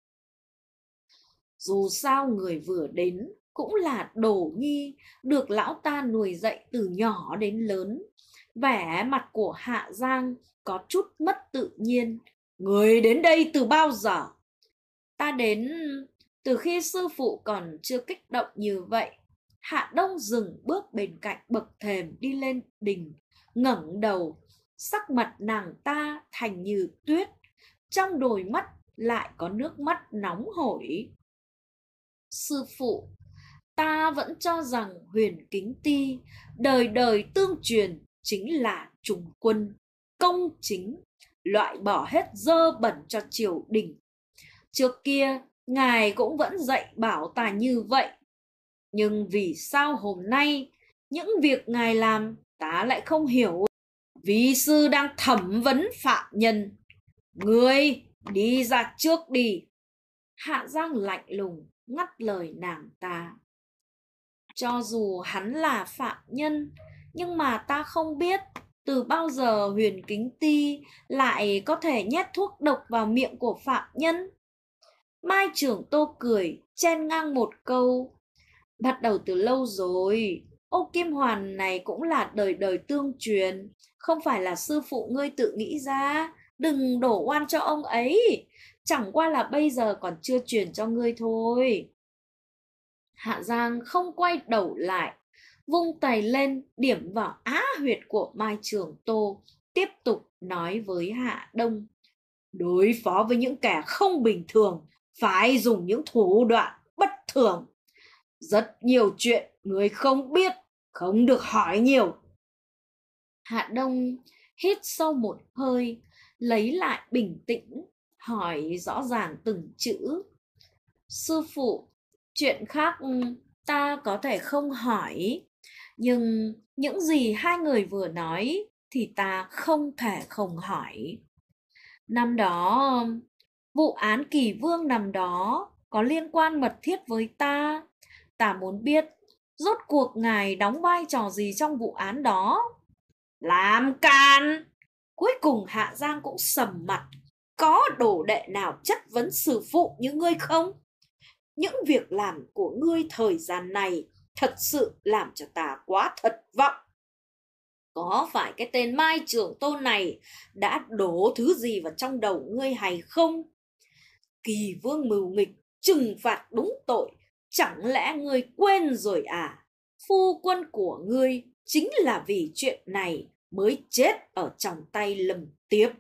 Dù sao người vừa đến cũng là Đồ Nhi, được lão ta nuôi dạy từ nhỏ đến lớn. Vẻ mặt của Hạ Giang có chút mất tự nhiên. Người đến đây từ bao giờ? Ta đến từ khi sư phụ còn chưa kích động như vậy. Hạ Đông dừng bước bên cạnh bậc thềm đi lên đình, ngẩng đầu, sắc mặt nàng ta thành như tuyết, trong đôi mắt lại có nước mắt nóng hổi. Sư phụ, ta vẫn cho rằng huyền kính ti đời đời tương truyền chính là trùng quân, công chính, loại bỏ hết dơ bẩn cho triều đình. Trước kia ngài cũng vẫn dạy bảo ta như vậy, nhưng vì sao hôm nay những việc ngài làm ta lại không hiểu? Vi sư đang thẩm vấn phạm nhân, ngươi đi ra trước đi. Hạ Giang lạnh lùng ngắt lời nàng ta. Cho dù hắn là phạm nhân, nhưng mà ta không biết từ bao giờ huyền kính ti lại có thể nhét thuốc độc vào miệng của phạm nhân. Mai Trưởng Tô cười chen ngang một câu. Bắt đầu từ lâu rồi, ô kim hoàn này cũng là đời đời tương truyền, không phải là sư phụ ngươi tự nghĩ ra, đừng đổ oan cho ông ấy, chẳng qua là bây giờ còn chưa truyền cho ngươi thôi. Hạ Giang không quay đầu lại, vung tay lên điểm vào á huyệt của Mai Trường Tô, tiếp tục nói với Hạ Đông. Đối phó với những kẻ không bình thường phải dùng những thủ đoạn bất thường. Rất nhiều chuyện người không biết, không được hỏi nhiều. Hạ Đông hít sâu một hơi, lấy lại bình tĩnh, hỏi rõ ràng từng chữ. Sư phụ, chuyện khác ta có thể không hỏi, nhưng những gì hai người vừa nói thì ta không thể không hỏi. Năm đó, vụ án Kỳ Vương năm đó có liên quan mật thiết với ta. Ta muốn biết rốt cuộc ngài đóng vai trò gì trong vụ án đó. Làm càn! Cuối cùng Hạ Giang cũng sầm mặt. Có đồ đệ nào chất vấn sư phụ như ngươi không? Những việc làm của ngươi thời gian này thật sự làm cho ta quá thất vọng. Có phải cái tên Mai Trưởng Tô này đã đổ thứ gì vào trong đầu ngươi hay không? Kỳ Vương mưu nghịch, trừng phạt đúng tội, chẳng lẽ ngươi quên rồi à? Phu quân của ngươi chính là vì chuyện này mới chết ở trong tay Lâm Tiếp.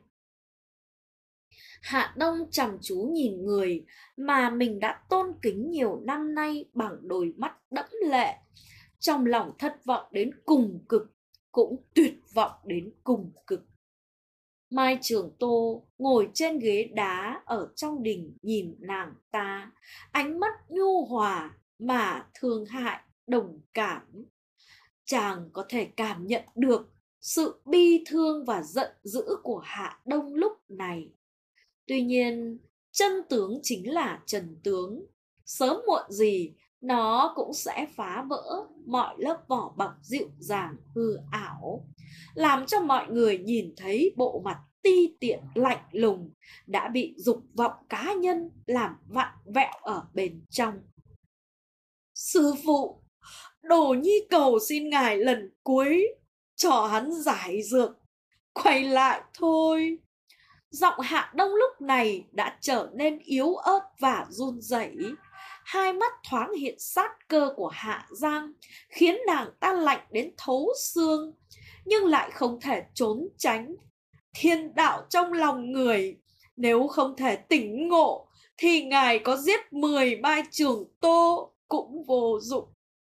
Hạ Đông chăm chú nhìn người mà mình đã tôn kính nhiều năm nay bằng đôi mắt đẫm lệ, trong lòng thất vọng đến cùng cực, cũng tuyệt vọng đến cùng cực. Mai Trường Tô ngồi trên ghế đá ở trong đình nhìn nàng ta, ánh mắt nhu hòa mà thương hại, đồng cảm. Chàng có thể cảm nhận được sự bi thương và giận dữ của Hạ Đông lúc này. Tuy nhiên, chân tướng chính là trần tướng, sớm muộn gì nó cũng sẽ phá vỡ mọi lớp vỏ bọc dịu dàng hư ảo, làm cho mọi người nhìn thấy bộ mặt ti tiện lạnh lùng đã bị dục vọng cá nhân làm vặn vẹo ở bên trong. Sư phụ, Đồ Nhi cầu xin ngài lần cuối cho hắn giải dược, quay lại thôi. Giọng Hạ Đông lúc này đã trở nên yếu ớt và run rẩy. Hai mắt thoáng hiện sát cơ của Hạ Giang, khiến nàng ta lạnh đến thấu xương, nhưng lại không thể trốn tránh. Thiên đạo trong lòng người, nếu không thể tỉnh ngộ thì ngài có giết 10 Mai Trường Tô cũng vô dụng.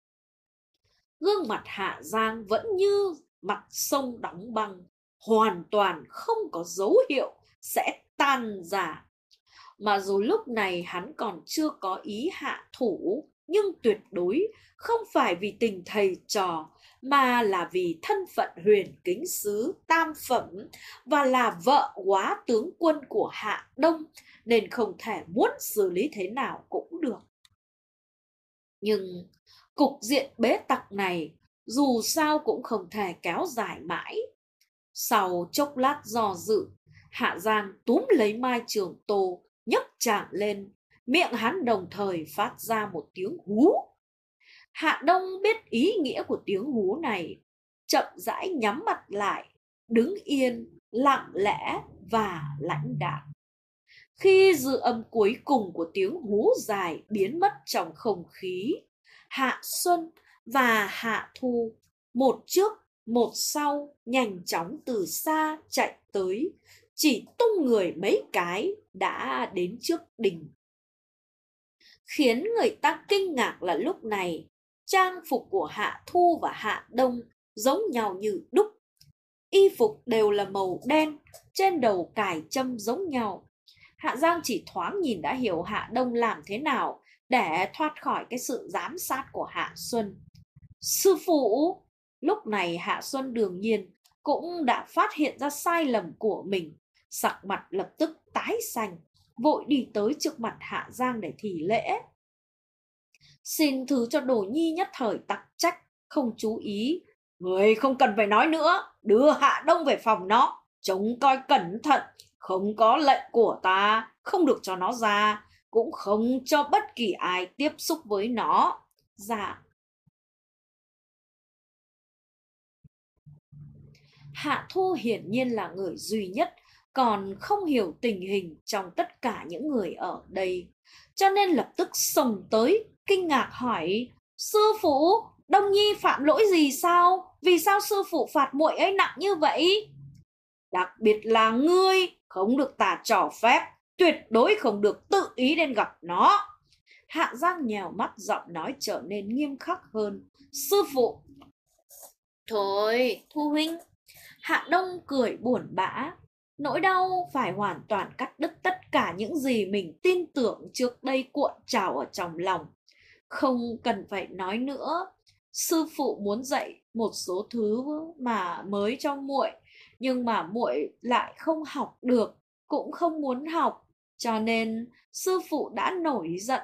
Gương mặt Hạ Giang vẫn như mặt sông đóng băng, hoàn toàn không có dấu hiệu sẽ tan rã. Mà dù lúc này hắn còn chưa có ý hạ thủ, nhưng tuyệt đối không phải vì tình thầy trò, mà là vì thân phận huyền kính sứ tam phẩm và là vợ quá tướng quân của Hạ Đông, nên không thể muốn xử lý thế nào cũng được. Nhưng cục diện bế tắc này dù sao cũng không thể kéo dài mãi. Sau chốc lát do dự, Hạ Giang túm lấy Mai Trường Tô, nhấc chàng lên, miệng hắn đồng thời phát ra một tiếng hú. Hạ Đông biết ý nghĩa của tiếng hú này, chậm rãi nhắm mặt lại, đứng yên, lặng lẽ và lãnh đạm. Khi dư âm cuối cùng của tiếng hú dài biến mất trong không khí, Hạ Xuân và Hạ Thu, một trước một sau, nhanh chóng từ xa chạy tới, chỉ tung người mấy cái đã đến trước đình. Khiến người ta kinh ngạc là lúc này, trang phục của Hạ Thu và Hạ Đông giống nhau như đúc. Y phục đều là màu đen, trên đầu cài châm giống nhau. Hạ Giang chỉ thoáng nhìn đã hiểu Hạ Đông làm thế nào để thoát khỏi cái sự giám sát của Hạ Xuân. Sư phụ! Lúc này Hạ Xuân đương nhiên cũng đã phát hiện ra sai lầm của mình, sắc mặt lập tức tái xanh, vội đi tới trước mặt Hạ Giang để thì lễ. Xin thứ cho đồ nhi nhất thời tặc trách, không chú ý. Người không cần phải nói nữa, đưa Hạ Đông về phòng nó, trông coi cẩn thận, không có lệnh của ta, không được cho nó ra, cũng không cho bất kỳ ai tiếp xúc với nó. Dạ. Hạ Thu hiển nhiên là người duy nhất còn không hiểu tình hình trong tất cả những người ở đây, cho nên lập tức xông tới, kinh ngạc hỏi: Sư phụ, Đông Nhi phạm lỗi gì sao? Vì sao sư phụ phạt muội ấy nặng như vậy? Đặc biệt là ngươi, không được tả trò phép, tuyệt đối không được tự ý đến gặp nó. Hạ Giang nhèo mắt, giọng nói trở nên nghiêm khắc hơn. Sư phụ. Thôi, Thu huynh. Hạ Đông cười buồn bã. Nỗi đau phải hoàn toàn cắt đứt tất cả những gì mình tin tưởng trước đây cuộn trào ở trong lòng. Không cần phải nói nữa. Sư phụ muốn dạy một số thứ mà mới cho muội, nhưng mà muội lại không học được, cũng không muốn học, cho nên sư phụ đã nổi giận.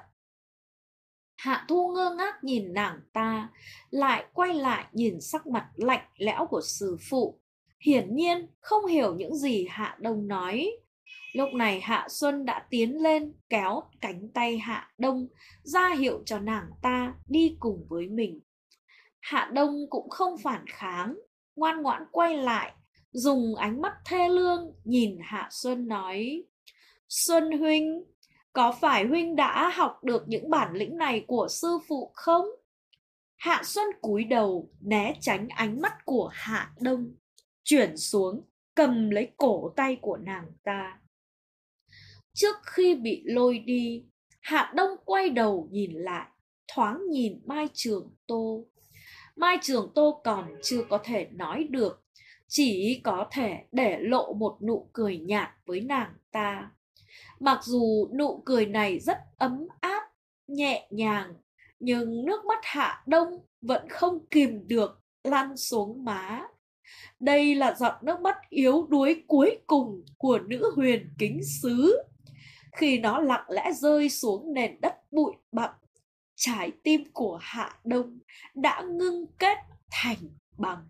Hạ Thu ngơ ngác nhìn nàng ta, lại quay lại nhìn sắc mặt lạnh lẽo của sư phụ, hiển nhiên không hiểu những gì Hạ Đông nói. Lúc này Hạ Xuân đã tiến lên kéo cánh tay Hạ Đông, ra hiệu cho nàng ta đi cùng với mình. Hạ Đông cũng không phản kháng, ngoan ngoãn quay lại, dùng ánh mắt thê lương nhìn Hạ Xuân nói: Xuân huynh, có phải huynh đã học được những bản lĩnh này của sư phụ không? Hạ Xuân cúi đầu né tránh ánh mắt của Hạ Đông, chuyển xuống cầm lấy cổ tay của nàng ta. Trước khi bị lôi đi, Hạ Đông quay đầu nhìn lại, thoáng nhìn Mai Trường Tô. Mai Trường Tô còn chưa có thể nói được, chỉ có thể để lộ một nụ cười nhạt với nàng ta. Mặc dù nụ cười này rất ấm áp, nhẹ nhàng, nhưng nước mắt Hạ Đông vẫn không kìm được lăn xuống má. Đây là giọt nước mắt yếu đuối cuối cùng của nữ huyền kính sứ. Khi nó lặng lẽ rơi xuống nền đất bụi bặm, trái tim của Hạ Đông đã ngưng kết thành bằng.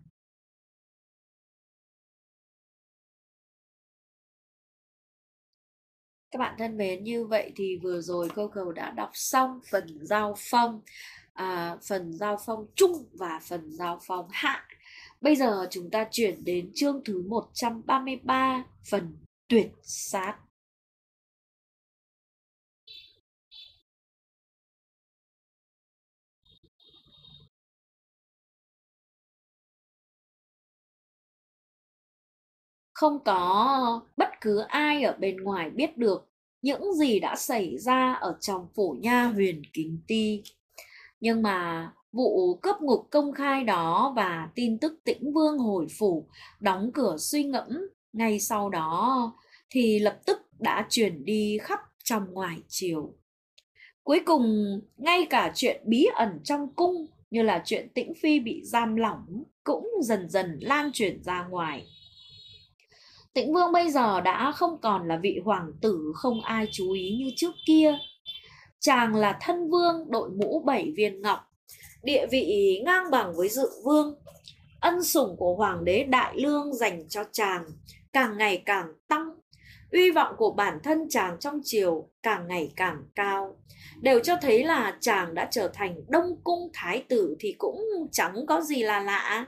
Các bạn thân mến, như vậy thì vừa rồi cô Cầu đã đọc xong phần giao phong, phần giao phong trung và phần giao phong hạ. Bây giờ chúng ta chuyển đến chương thứ 133, phần tuyệt sát. Không có bất cứ ai ở bên ngoài biết được những gì đã xảy ra ở trong phủ nha huyền Kính Ti. Nhưng mà vụ cướp ngục công khai đó và tin tức Tĩnh Vương hồi phủ đóng cửa suy ngẫm ngay sau đó thì lập tức đã truyền đi khắp trong ngoài triều. Cuối cùng, ngay cả chuyện bí ẩn trong cung như là chuyện Tĩnh Phi bị giam lỏng cũng dần dần lan truyền ra ngoài. Tĩnh Vương bây giờ đã không còn là vị hoàng tử không ai chú ý như trước kia. Chàng là thân vương đội mũ 7 viên ngọc, địa vị ngang bằng với Dự Vương. Ân sủng của hoàng đế Đại Lương dành cho chàng càng ngày càng tăng. Uy vọng của bản thân chàng trong triều càng ngày càng cao, đều cho thấy là chàng đã trở thành Đông Cung thái tử thì cũng chẳng có gì là lạ.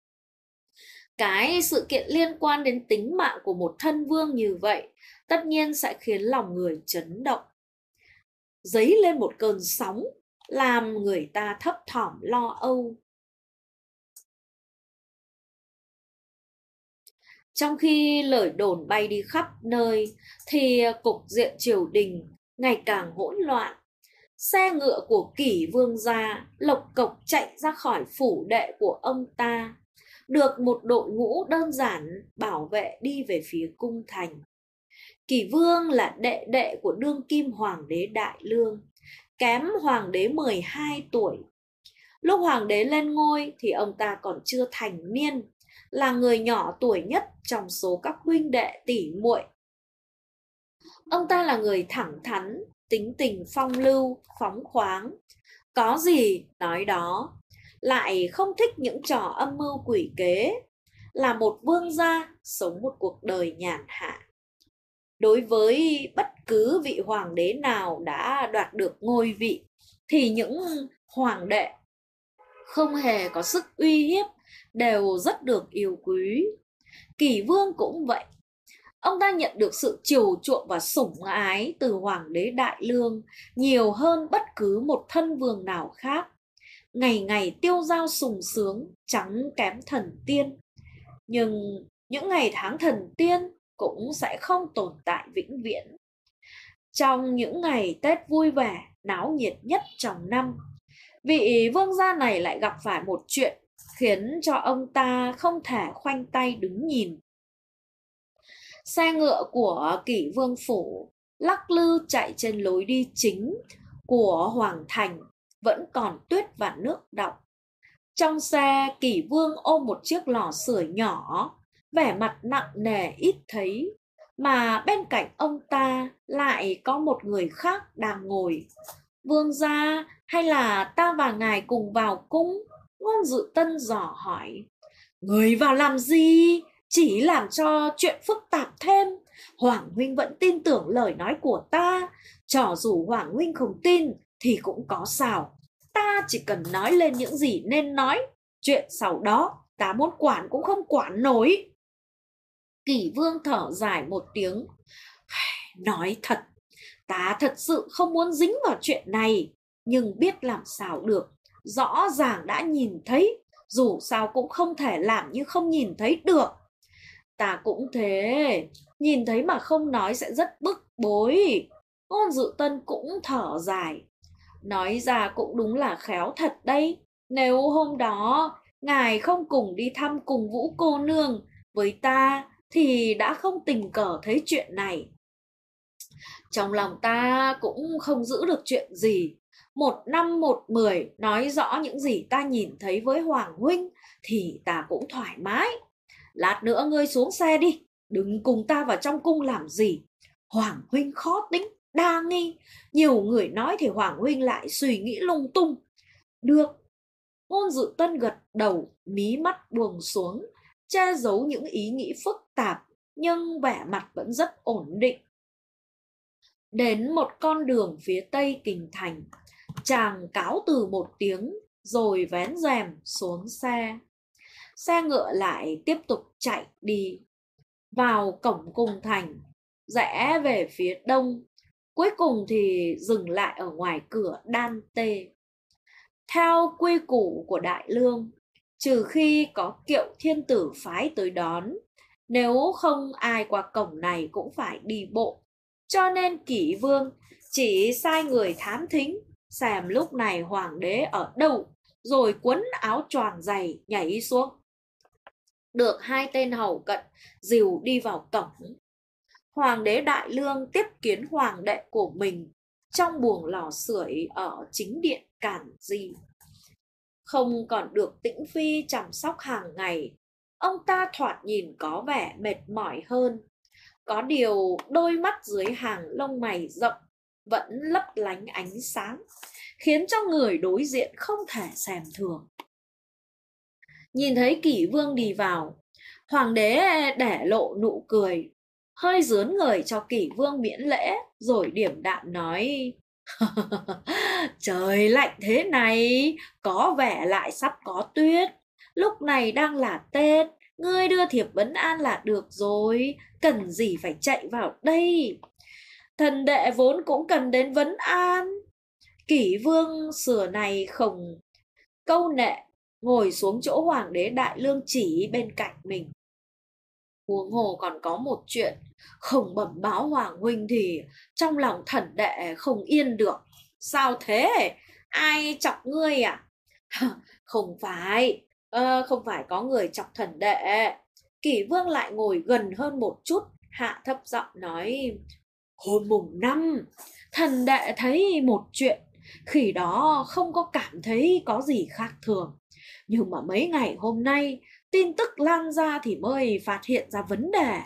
Cái sự kiện liên quan đến tính mạng của một thân vương như vậy tất nhiên sẽ khiến lòng người chấn động, dấy lên một cơn sóng làm người ta thấp thỏm lo âu. Trong khi lời đồn bay đi khắp nơi thì cục diện triều đình ngày càng hỗn loạn. Xe ngựa của Kỷ Vương gia lộc cộc chạy ra khỏi phủ đệ của ông ta, được một đội ngũ đơn giản bảo vệ đi về phía cung thành. Kỷ Vương là đệ đệ của đương kim hoàng đế Đại Lương, kém hoàng đế 12 tuổi. Lúc hoàng đế lên ngôi thì ông ta còn chưa thành niên, là người nhỏ tuổi nhất trong số các huynh đệ tỷ muội. Ông ta là người thẳng thắn, tính tình phong lưu, phóng khoáng, có gì nói đó, lại không thích những trò âm mưu quỷ kế, là một vương gia sống một cuộc đời nhàn hạ. Đối với bất cứ vị hoàng đế nào đã đoạt được ngôi vị thì những hoàng đệ không hề có sức uy hiếp đều rất được yêu quý. Kỷ Vương cũng vậy. Ông ta nhận được sự chiều chuộng và sủng ái từ hoàng đế Đại Lương nhiều hơn bất cứ một thân vương nào khác. Ngày ngày tiêu dao sung sướng, chẳng kém thần tiên. Nhưng những ngày tháng thần tiên cũng sẽ không tồn tại vĩnh viễn. Trong những ngày Tết vui vẻ, náo nhiệt nhất trong năm, vị vương gia này lại gặp phải một chuyện khiến cho ông ta không thể khoanh tay đứng nhìn. Xe ngựa của Kỷ Vương phủ lắc lư chạy trên lối đi chính của hoàng thành, vẫn còn tuyết và nước đọng. Trong xe, Kỷ Vương ôm một chiếc lò sưởi nhỏ, vẻ mặt nặng nề ít thấy, mà bên cạnh ông ta lại có một người khác đang ngồi. Vương gia, hay là ta và ngài cùng vào cung? Ngôn Dự Tân dò hỏi. Người vào làm gì? Chỉ làm cho chuyện phức tạp thêm. Hoàng huynh vẫn tin tưởng lời nói của ta. Cho dù Hoàng huynh không tin thì cũng có sao. Ta chỉ cần nói lên những gì nên nói. Chuyện sau đó ta muốn quản cũng không quản nổi. Kỷ Vương thở dài một tiếng. Nói thật, ta thật sự không muốn dính vào chuyện này, nhưng biết làm sao được. Rõ ràng đã nhìn thấy, dù sao cũng không thể làm như không nhìn thấy được. Ta cũng thế, nhìn thấy mà không nói sẽ rất bức bối. Ngôn Dự Tân cũng thở dài. Nói ra cũng đúng là khéo thật đấy. Nếu hôm đó ngài không cùng đi thăm cùng Vũ cô nương với ta thì đã không tình cờ thấy chuyện này. Trong lòng ta cũng không giữ được chuyện gì. 1 năm 1 10 nói rõ những gì ta nhìn thấy với Hoàng huynh thì ta cũng thoải mái. Lát nữa ngươi xuống xe đi, đừng cùng ta vào trong cung làm gì. Hoàng huynh khó tính, đa nghi, nhiều người nói thì Hoàng huynh lại suy nghĩ lung tung. Được. Ngôn Dự Tân gật đầu, mí mắt buông xuống, che giấu những ý nghĩ phức tạp, nhưng vẻ mặt vẫn rất ổn định. Đến một con đường phía tây kinh thành, chàng cáo từ một tiếng rồi vén rèm xuống xe. Xe ngựa lại tiếp tục chạy đi. Vào cổng cung thành, rẽ về phía đông, cuối cùng thì dừng lại ở ngoài cửa đan tê. Theo quy củ của Đại Lương, trừ khi có kiệu thiên tử phái tới đón, nếu không ai qua cổng này cũng phải đi bộ. cho nên Kỷ Vương chỉ sai người thám thính xem lúc này hoàng đế ở đâu, rồi quấn áo choàng dày nhảy xuống. Được hai tên hầu cận dìu đi vào cổng. Hoàng đế Đại Lương tiếp kiến hoàng đệ của mình trong buồng lò sưởi ở chính điện Cản Di. Không còn được Tĩnh Phi chăm sóc hàng ngày, ông ta thoạt nhìn có vẻ mệt mỏi hơn. Có điều đôi mắt dưới hàng lông mày rộng vẫn lấp lánh ánh sáng, khiến cho người đối diện không thể xem thường. Nhìn thấy Kỷ Vương đi vào, hoàng đế để lộ nụ cười, hơi rướn người cho Kỷ Vương miễn lễ, rồi điềm đạm nói: Trời lạnh thế này, có vẻ lại sắp có tuyết. Lúc này đang là Tết, ngươi đưa thiệp vấn an là được rồi, cần gì phải chạy vào đây. Thần đệ vốn cũng cần đến vấn an. Kỷ Vương xưa này không câu nệ, ngồi xuống chỗ hoàng đế Đại Lương chỉ bên cạnh mình. Huống hồ còn có một chuyện, không bẩm báo hoàng huynh thì trong lòng thần đệ không yên được. Sao thế? Ai chọc ngươi à? Không phải, không phải có người chọc thần đệ. Kỷ Vương lại ngồi gần hơn một chút, hạ thấp giọng nói: Hôm mùng 5, thần đệ thấy một chuyện, khi đó không có cảm thấy có gì khác thường. Nhưng mà mấy ngày hôm nay, tin tức lan ra thì mới phát hiện ra vấn đề.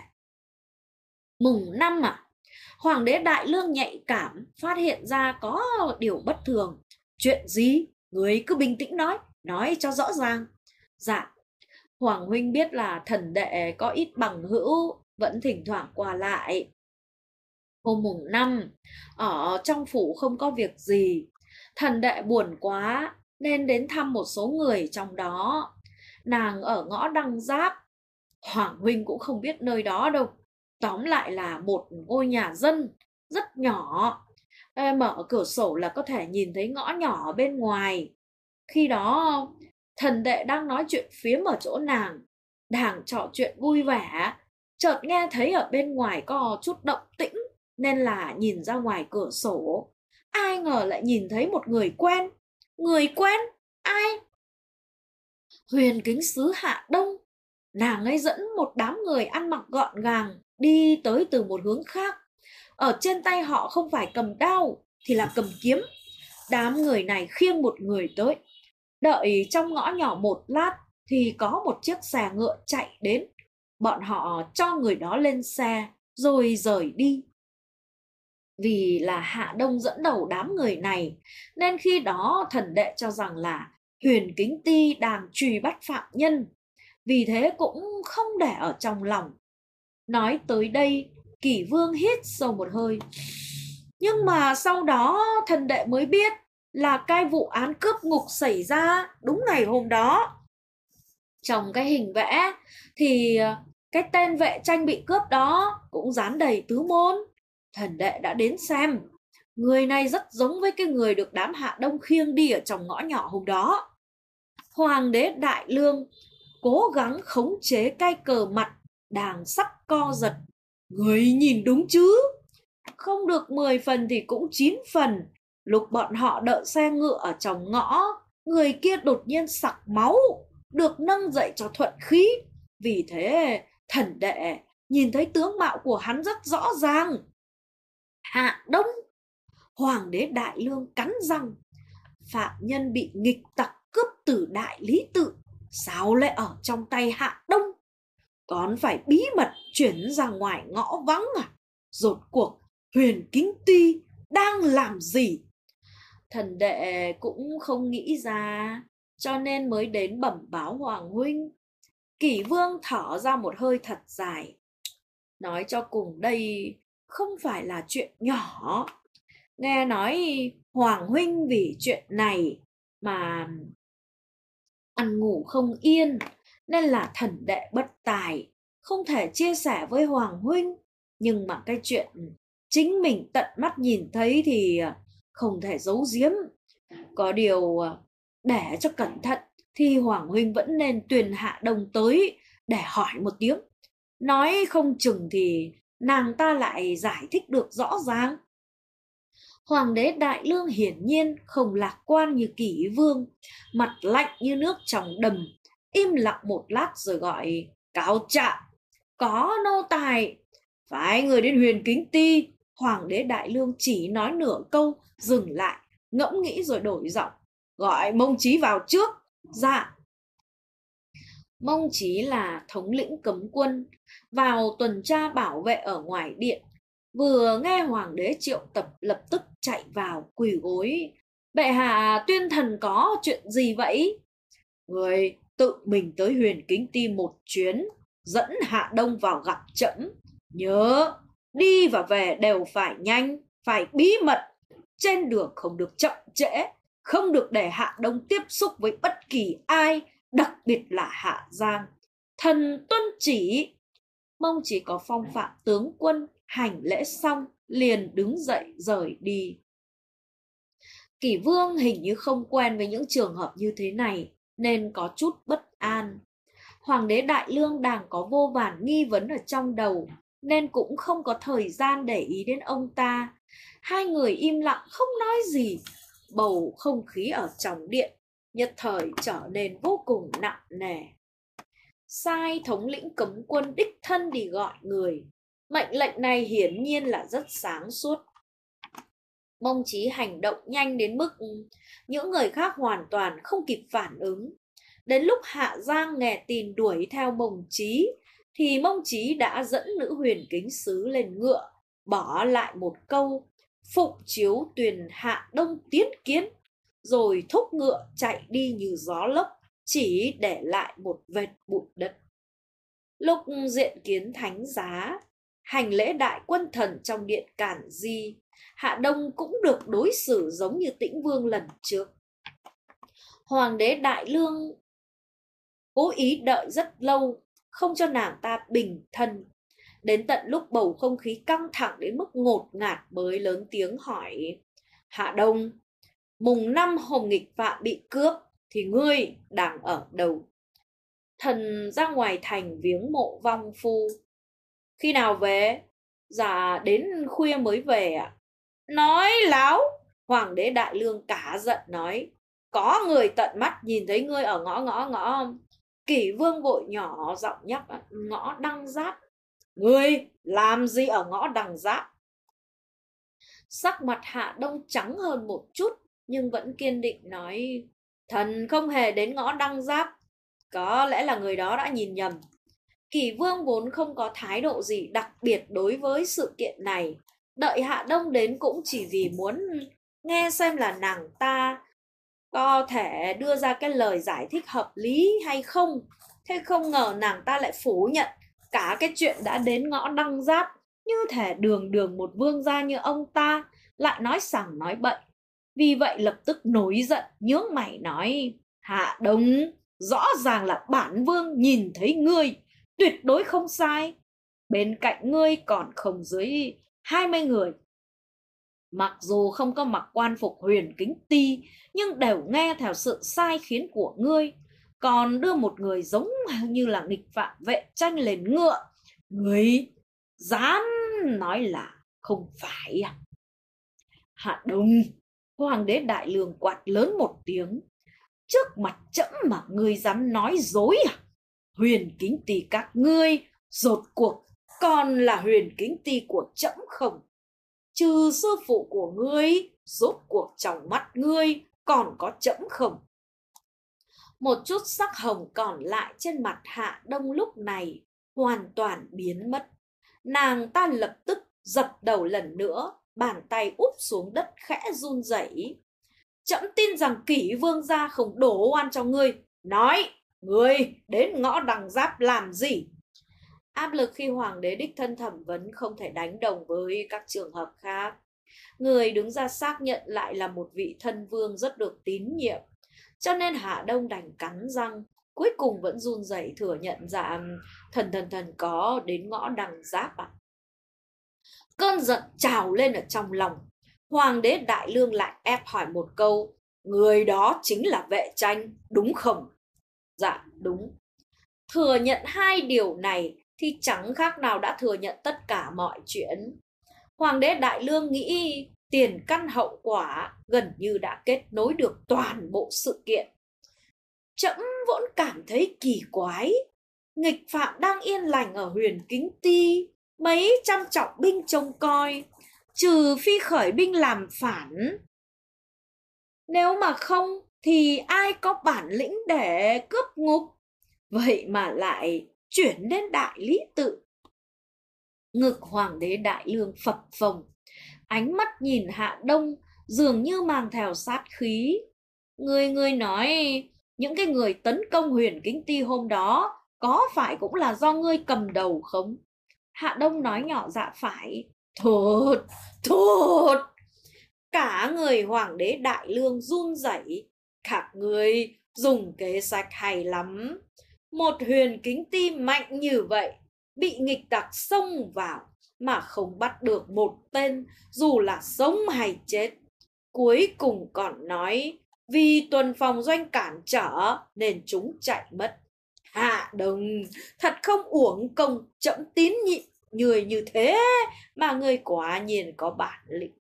Mùng 5 à? Hoàng đế Đại Lương nhạy cảm, phát hiện ra có điều bất thường. Chuyện gì? Người cứ bình tĩnh nói cho rõ ràng. Dạ, Hoàng huynh biết là thần đệ có ít bằng hữu, vẫn thỉnh thoảng qua lại. Hôm mùng 5, ở trong phủ không có việc gì, thần đệ buồn quá nên đến thăm một số người trong đó. Nàng ở ngõ Đăng Giáp, Hoàng huynh cũng không biết nơi đó đâu. Tóm lại là một ngôi nhà dân rất nhỏ, mở cửa sổ là có thể nhìn thấy ngõ nhỏ ở bên ngoài. Khi đó thần đệ đang nói chuyện phiếm ở chỗ nàng, đang trò chuyện vui vẻ, chợt nghe thấy ở bên ngoài có chút động tĩnh, nên là nhìn ra ngoài cửa sổ. Ai ngờ lại nhìn thấy một người quen. Người quen? Ai? Huyền Kính Sứ Hạ Đông. Nàng ấy dẫn một đám người ăn mặc gọn gàng đi tới từ một hướng khác. Ở trên tay họ không phải cầm đao thì là cầm kiếm. Đám người này khiêng một người tới. Đợi trong ngõ nhỏ một lát thì có một chiếc xe ngựa chạy đến. Bọn họ cho người đó lên xe rồi rời đi. Vì là Hạ Đông dẫn đầu đám người này, nên khi đó thần đệ cho rằng là Huyền Kính Ty đang truy bắt phạm nhân, vì thế cũng không để ở trong lòng. Nói tới đây, Kỷ Vương hít sâu một hơi. Nhưng mà sau đó thần đệ mới biết là cái vụ án cướp ngục xảy ra đúng ngày hôm đó. Trong cái hình vẽ thì cái tên vệ tranh bị cướp đó cũng dán đầy tứ môn. Thần đệ đã đến xem, người này rất giống với cái người được đám Hạ Đông khiêng đi ở trong ngõ nhỏ hôm đó. Hoàng đế Đại Lương cố gắng khống chế cái cờ mặt đang sắp co giật. Người nhìn đúng chứ? Không được 10 phần thì cũng 9 phần. Lúc bọn họ đợi xe ngựa ở trong ngõ, người kia đột nhiên sặc máu, được nâng dậy cho thuận khí. Vì thế thần đệ nhìn thấy tướng mạo của hắn rất rõ ràng. Hạ Đông. Hoàng đế Đại Lương cắn răng. Phạm nhân bị nghịch tặc cướp từ Đại Lý Tự, sao lại ở trong tay Hạ Đông? Còn phải bí mật chuyển ra ngoài ngõ vắng à? Rốt cuộc Huyền Kính Ty đang làm gì? Thần đệ cũng không nghĩ ra, cho nên mới đến bẩm báo Hoàng huynh. Kỷ Vương thở ra một hơi thật dài. Nói cho cùng đây không phải là chuyện nhỏ. Nghe nói Hoàng huynh vì chuyện này mà ăn ngủ không yên, nên là thần đệ bất tài, không thể chia sẻ với Hoàng huynh. Nhưng mà cái chuyện chính mình tận mắt nhìn thấy thì không thể giấu giếm. Có điều để cho cẩn thận thì Hoàng huynh vẫn nên tuyển Hạ Đông tới để hỏi một tiếng. Nói không chừng thì nàng ta lại giải thích được rõ ràng. Hoàng đế Đại Lương hiển nhiên không lạc quan như Kỷ Vương, mặt lạnh như nước trong đầm, im lặng một lát rồi gọi: cáo trạng, có nô tài phái người đến Huyền Kính Ti. Hoàng đế Đại Lương chỉ nói nửa câu, dừng lại, ngẫm nghĩ rồi đổi giọng: gọi Mông Chí vào trước. Dạ. Mông Chí là thống lĩnh cấm quân, vào tuần tra bảo vệ ở ngoài điện. Vừa nghe hoàng đế triệu tập lập tức chạy vào quỳ gối: bệ hạ, tuyên thần có chuyện gì vậy? Người tự mình tới Huyền Kính Ti một chuyến, dẫn Hạ Đông vào gặp trẫm. Nhớ đi và về đều phải nhanh, phải bí mật. Trên đường không được chậm trễ, không được để Hạ Đông tiếp xúc với bất kỳ ai, đặc biệt là Hạ Giang. Thần tuân chỉ. Mông Chỉ có phong phạm tướng quân, hành lễ xong liền đứng dậy rời đi. Kỷ Vương hình như không quen với những trường hợp như thế này nên có chút bất an. Hoàng đế Đại Lương đang có vô vàn nghi vấn ở trong đầu nên cũng không có thời gian để ý đến ông ta. Hai người im lặng không nói gì. Bầu không khí ở trong điện nhất thời trở nên vô cùng nặng nề. Sai thống lĩnh cấm quân đích thân đi gọi người. Mệnh lệnh này hiển nhiên là rất sáng suốt. Mông Chí hành động nhanh đến mức những người khác hoàn toàn không kịp phản ứng. Đến lúc Hạ Giang nghe tin đuổi theo Mông Chí thì Mông Chí đã dẫn nữ huyền kính sứ lên ngựa, bỏ lại một câu: phụng chiếu tuyền Hạ Đông tiến kiến, rồi thúc ngựa chạy đi như gió lốc, chỉ để lại một vệt bụi đất. Lúc diện kiến thánh giá, hành lễ đại quân thần trong điện Cản Di, Hạ Đông cũng được đối xử giống như Tĩnh Vương lần trước. Hoàng đế Đại Lương cố ý đợi rất lâu, không cho nàng ta bình thân. Đến tận lúc bầu không khí căng thẳng đến mức ngột ngạt mới lớn tiếng hỏi: Hạ Đông, mùng 5 Hồng Nghịch Phạm bị cướp thì ngươi đang ở đâu? Thần ra ngoài thành viếng mộ vong phu. Khi nào về? Dạ đến khuya mới về ạ. Nói láo! Hoàng đế Đại Lương cả giận nói: có người tận mắt nhìn thấy ngươi ở ngõ. Kỷ Vương vội nhỏ giọng nhắc: ngõ Đăng Giáp. Ngươi làm gì ở ngõ Đăng Giáp? Sắc mặt Hạ Đông trắng hơn một chút nhưng vẫn kiên định nói: thần không hề đến ngõ Đăng Giáp. Có lẽ là người đó đã nhìn nhầm. Kỷ Vương vốn không có thái độ gì đặc biệt đối với sự kiện này, đợi Hạ Đông đến cũng chỉ vì muốn nghe xem là nàng ta có thể đưa ra cái lời giải thích hợp lý hay không. Thế không ngờ nàng ta lại phủ nhận cả cái chuyện đã đến ngõ Đăng Giáp, như thể đường đường một vương gia như ông ta lại nói sằng nói bậy. Vì vậy lập tức nổi giận nhướng mày nói: Hạ Đông, rõ ràng là bản vương nhìn thấy ngươi, tuyệt đối không sai. Bên cạnh ngươi còn không dưới 20 người. Mặc dù không có mặc quan phục Huyền Kính Ti, nhưng đều nghe theo sự sai khiến của ngươi. Còn đưa một người giống như là nghịch phạm vệ tranh lên ngựa. Ngươi dám nói là không phải à? Hạ Đông, Hoàng đế Đại Lương quát lớn một tiếng: trước mặt trẫm mà ngươi dám nói dối à? Huyền Kính Ti các ngươi rốt cuộc còn là Huyền Kính Ti của trẫm không? Trừ sư phụ của ngươi, rốt cuộc trong mắt ngươi còn có trẫm không? Một chút sắc hồng còn lại trên mặt Hạ Đông lúc này hoàn toàn biến mất. Nàng ta lập tức dập đầu lần nữa, bàn tay úp xuống đất khẽ run rẩy. Trẫm tin rằng Kỷ Vương gia không đổ oan cho ngươi. Nói, ngươi đến ngõ Đăng Giáp làm gì? Áp lực khi hoàng đế đích thân thẩm vấn không thể đánh đồng với các trường hợp khác. Người đứng ra xác nhận lại là một vị thân vương rất được tín nhiệm. Cho nên Hạ Đông đành cắn răng, cuối cùng vẫn run rẩy thừa nhận: dạ, thần có đến ngõ Đăng Giáp ạ. Cơn giận trào lên ở trong lòng. Hoàng đế Đại Lương lại ép hỏi một câu: người đó chính là vệ tranh, đúng không? Dạ, đúng. Thừa nhận hai điều này thì chẳng khác nào đã thừa nhận tất cả mọi chuyện. Hoàng đế Đại Lương nghĩ tiền căn hậu quả gần như đã kết nối được toàn bộ sự kiện. Trẫm vẫn cảm thấy kỳ quái. Nghịch phạm đang yên lành ở Huyền Kính Ti, mấy trăm trọng binh trông coi, trừ phi khởi binh làm phản. Nếu mà không thì ai có bản lĩnh để cướp ngục, vậy mà lại chuyển đến Đại Lý Tự. Ngực Hoàng đế Đại Lương phập phồng, ánh mắt nhìn Hạ Đông dường như mang theo sát khí. Ngươi nói những cái người tấn công Huyền Kính Ti hôm đó có phải cũng là do ngươi cầm đầu không? Hạ Đông nói nhỏ dạ phải. Thốt. Cả người Hoàng đế Đại Lương run rẩy. Các ngươi dùng kế sách hay lắm. Một Huyền Kính Ti mạnh như vậy bị nghịch tặc xông vào mà không bắt được một tên, dù là sống hay chết. Cuối cùng còn nói vì tuần phòng doanh cản trở nên chúng chạy mất. Hạ Đông, thật không uổng công trẫm tín nhiệm người như thế, mà người quả nhiên có bản lĩnh.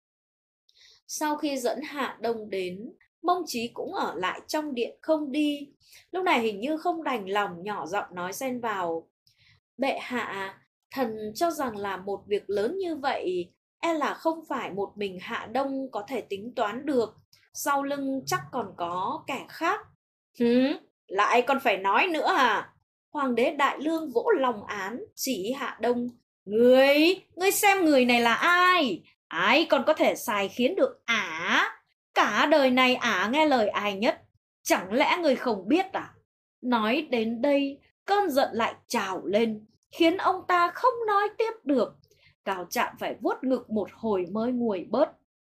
Sau khi dẫn Hạ Đông đến, Mông Chí cũng ở lại trong điện không đi. Lúc này hình như không đành lòng, nhỏ giọng nói xen vào. Bệ hạ, thần cho rằng là một việc lớn như vậy, e là không phải một mình Hạ Đông có thể tính toán được. Sau lưng chắc còn có kẻ khác. Lại còn phải nói nữa à? Hoàng đế Đại Lương vỗ lòng án, chỉ Hạ Đông. Ngươi xem người này là ai? Ai còn có thể xài khiến được ả? Cả đời này ả nghe lời ai nhất? Chẳng lẽ người không biết à? Nói đến đây, cơn giận lại trào lên, khiến ông ta không nói tiếp được. Cao Trạm phải vuốt ngực một hồi mới nguôi bớt.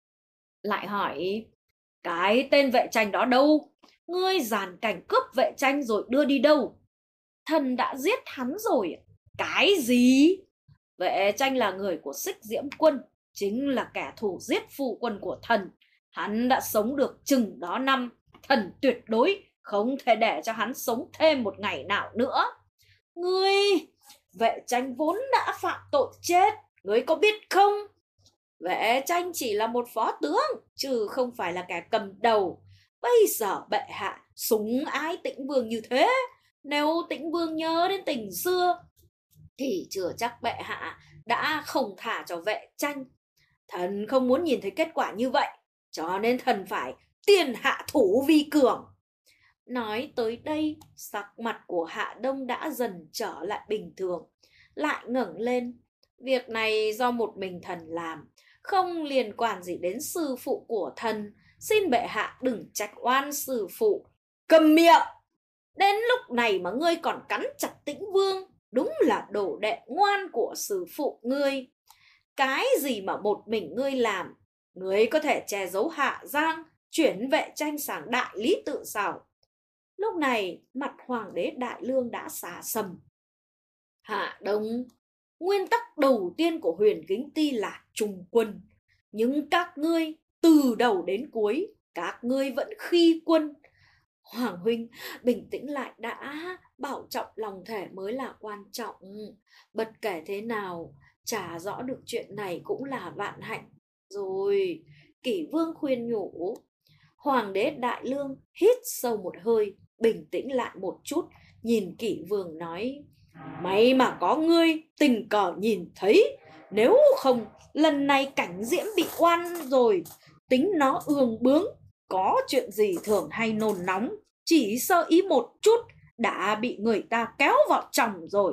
Lại hỏi, cái tên vệ tranh đó đâu? Ngươi giàn cảnh cướp vệ tranh rồi đưa đi đâu? Thần đã giết hắn rồi. Cái gì? Vệ tranh là người của Xích Diễm Quân, chính là kẻ thù giết phu quân của thần. Hắn đã sống được chừng đó năm, thần tuyệt đối không thể để cho hắn sống thêm một ngày nào nữa. Ngươi, vệ tranh vốn đã phạm tội chết, ngươi có biết không? Vệ tranh chỉ là một phó tướng, chứ không phải là kẻ cầm đầu. Bây giờ bệ hạ sủng ái Tĩnh Vương như thế, nếu Tĩnh Vương nhớ đến tình xưa thì chưa chắc bệ hạ đã không thả cho vệ tranh. Thần không muốn nhìn thấy kết quả như vậy, cho nên thần phải tiên hạ thủ vi cường. Nói tới đây, sắc mặt của Hạ Đông đã dần trở lại bình thường, lại ngẩng lên. Việc này do một mình thần làm, không liên quan gì đến sư phụ của thần. Xin bệ hạ đừng trách oan sư phụ. Cầm miệng! Đến lúc này mà ngươi còn cắn chặt Tĩnh Vương, đúng là đồ đệ ngoan của sư phụ ngươi. Cái gì mà một mình ngươi làm? Ngươi có thể che giấu Hạ Giang, chuyển vệ tranh sang Đại Lý Tự sao? Lúc này mặt Hoàng đế Đại Lương đã xà sầm. Hạ Đông, nguyên tắc đầu tiên của Huyền Kính Ti là trung quân. Nhưng các ngươi từ đầu đến cuối, các ngươi vẫn khi quân. Hoàng huynh, bình tĩnh lại đã, bảo trọng lòng thể mới là quan trọng. Bất kể thế nào, trả rõ được chuyện này cũng là vạn hạnh rồi. Kỷ Vương khuyên nhủ. Hoàng đế Đại Lương hít sâu một hơi, bình tĩnh lại một chút, nhìn Kỷ Vương nói. May mà có ngươi tình cờ nhìn thấy, nếu không lần này Cảnh Diễm bị oan rồi. Tính nó ương bướng, có chuyện gì thường hay nôn nóng, chỉ sơ ý một chút đã bị người ta kéo vào chồng rồi.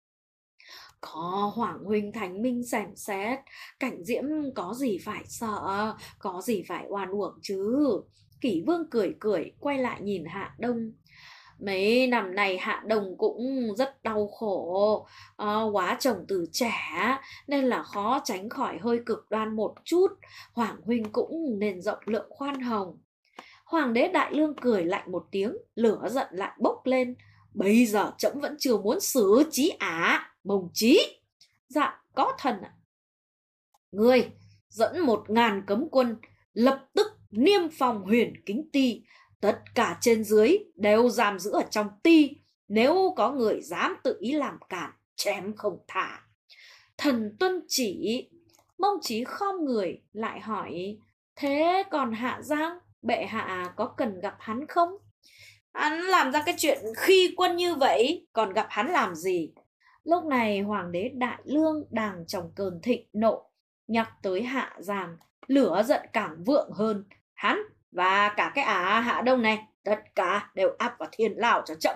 Có Hoàng huynh thánh minh xem xét, Cảnh Diễm có gì phải sợ, có gì phải oan uổng chứ. Kỷ Vương cười quay lại nhìn Hạ Đông. Mấy năm này Hạ Đông cũng rất đau khổ, quá chồng từ trẻ nên là khó tránh khỏi hơi cực đoan một chút. Hoàng huynh cũng nên rộng lượng khoan hồng. Hoàng đế Đại Lương cười lạnh một tiếng, lửa giận lại bốc lên. Bây giờ trẫm vẫn chưa muốn xử trí ả, Mông Chí. Dạ, có thần ạ. Ngươi dẫn 1000 cấm quân, lập tức niêm phòng Huyền Kính Ti. Tất cả trên dưới đều giam giữ ở trong ti. Nếu có người dám tự ý làm cản, chém không thả. Thần tuân chỉ. Mông Chí khom người lại hỏi: thế còn Hạ Giang, bệ hạ có cần gặp hắn không? Hắn làm ra cái chuyện khi quân như vậy, còn gặp hắn làm gì? Lúc này hoàng đế Đại Lương đang trong cơn thịnh nộ, nhắc tới Hạ Giang, lửa giận càng vượng hơn. Hắn và cả cái Hạ Đông này, tất cả đều áp vào thiên lao cho trẫm.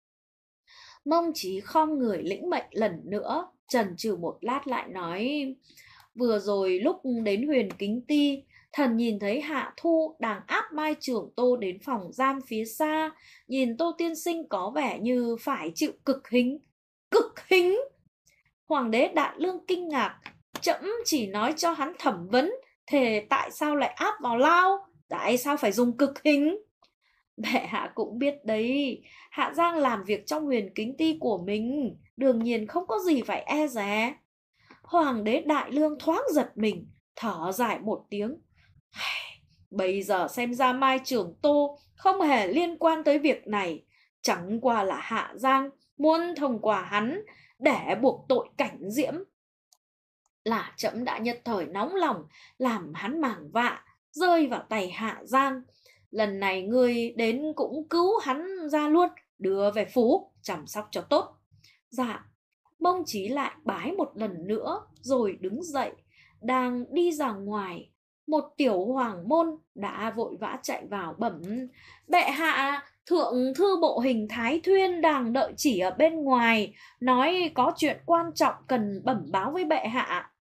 Mông Chí khom người lĩnh mệnh lần nữa, chần chừ một lát lại nói: vừa rồi lúc đến Huyền Kính Ti, thần nhìn thấy Hạ Thu đang áp Mai Trưởng Tô đến phòng giam phía xa, nhìn Tô tiên sinh có vẻ như phải chịu cực hình. Cực hình? Hoàng đế Đại Lương kinh ngạc: trẫm chỉ nói cho hắn thẩm vấn, thế tại sao lại áp vào lao? Tại sao phải dùng cực hình? Bệ hạ cũng biết đấy, Hạ Giang làm việc trong Huyền Kính Ti của mình, đương nhiên không có gì phải e dè. Hoàng đế Đại Lương thoáng giật mình, thở dài một tiếng: bây giờ xem ra Mai Trưởng Tô không hề liên quan tới việc này, chẳng qua là Hạ Giang muốn thông qua hắn để buộc tội Cảnh Diễm. Là trẫm đã nhất thời nóng lòng, làm hắn màng vạ, rơi vào tay Hạ Giang. Lần này ngươi đến cũng cứu hắn ra luôn, đưa về phủ chăm sóc cho tốt. Dạ. Mông Chí lại bái một lần nữa rồi đứng dậy, đang đi ra ngoài, một tiểu hoàng môn đã vội vã chạy vào bẩm: bệ hạ, thượng thư bộ hình Thái Thuyên đang đợi chỉ ở bên ngoài, nói có chuyện quan trọng cần bẩm báo với bệ hạ.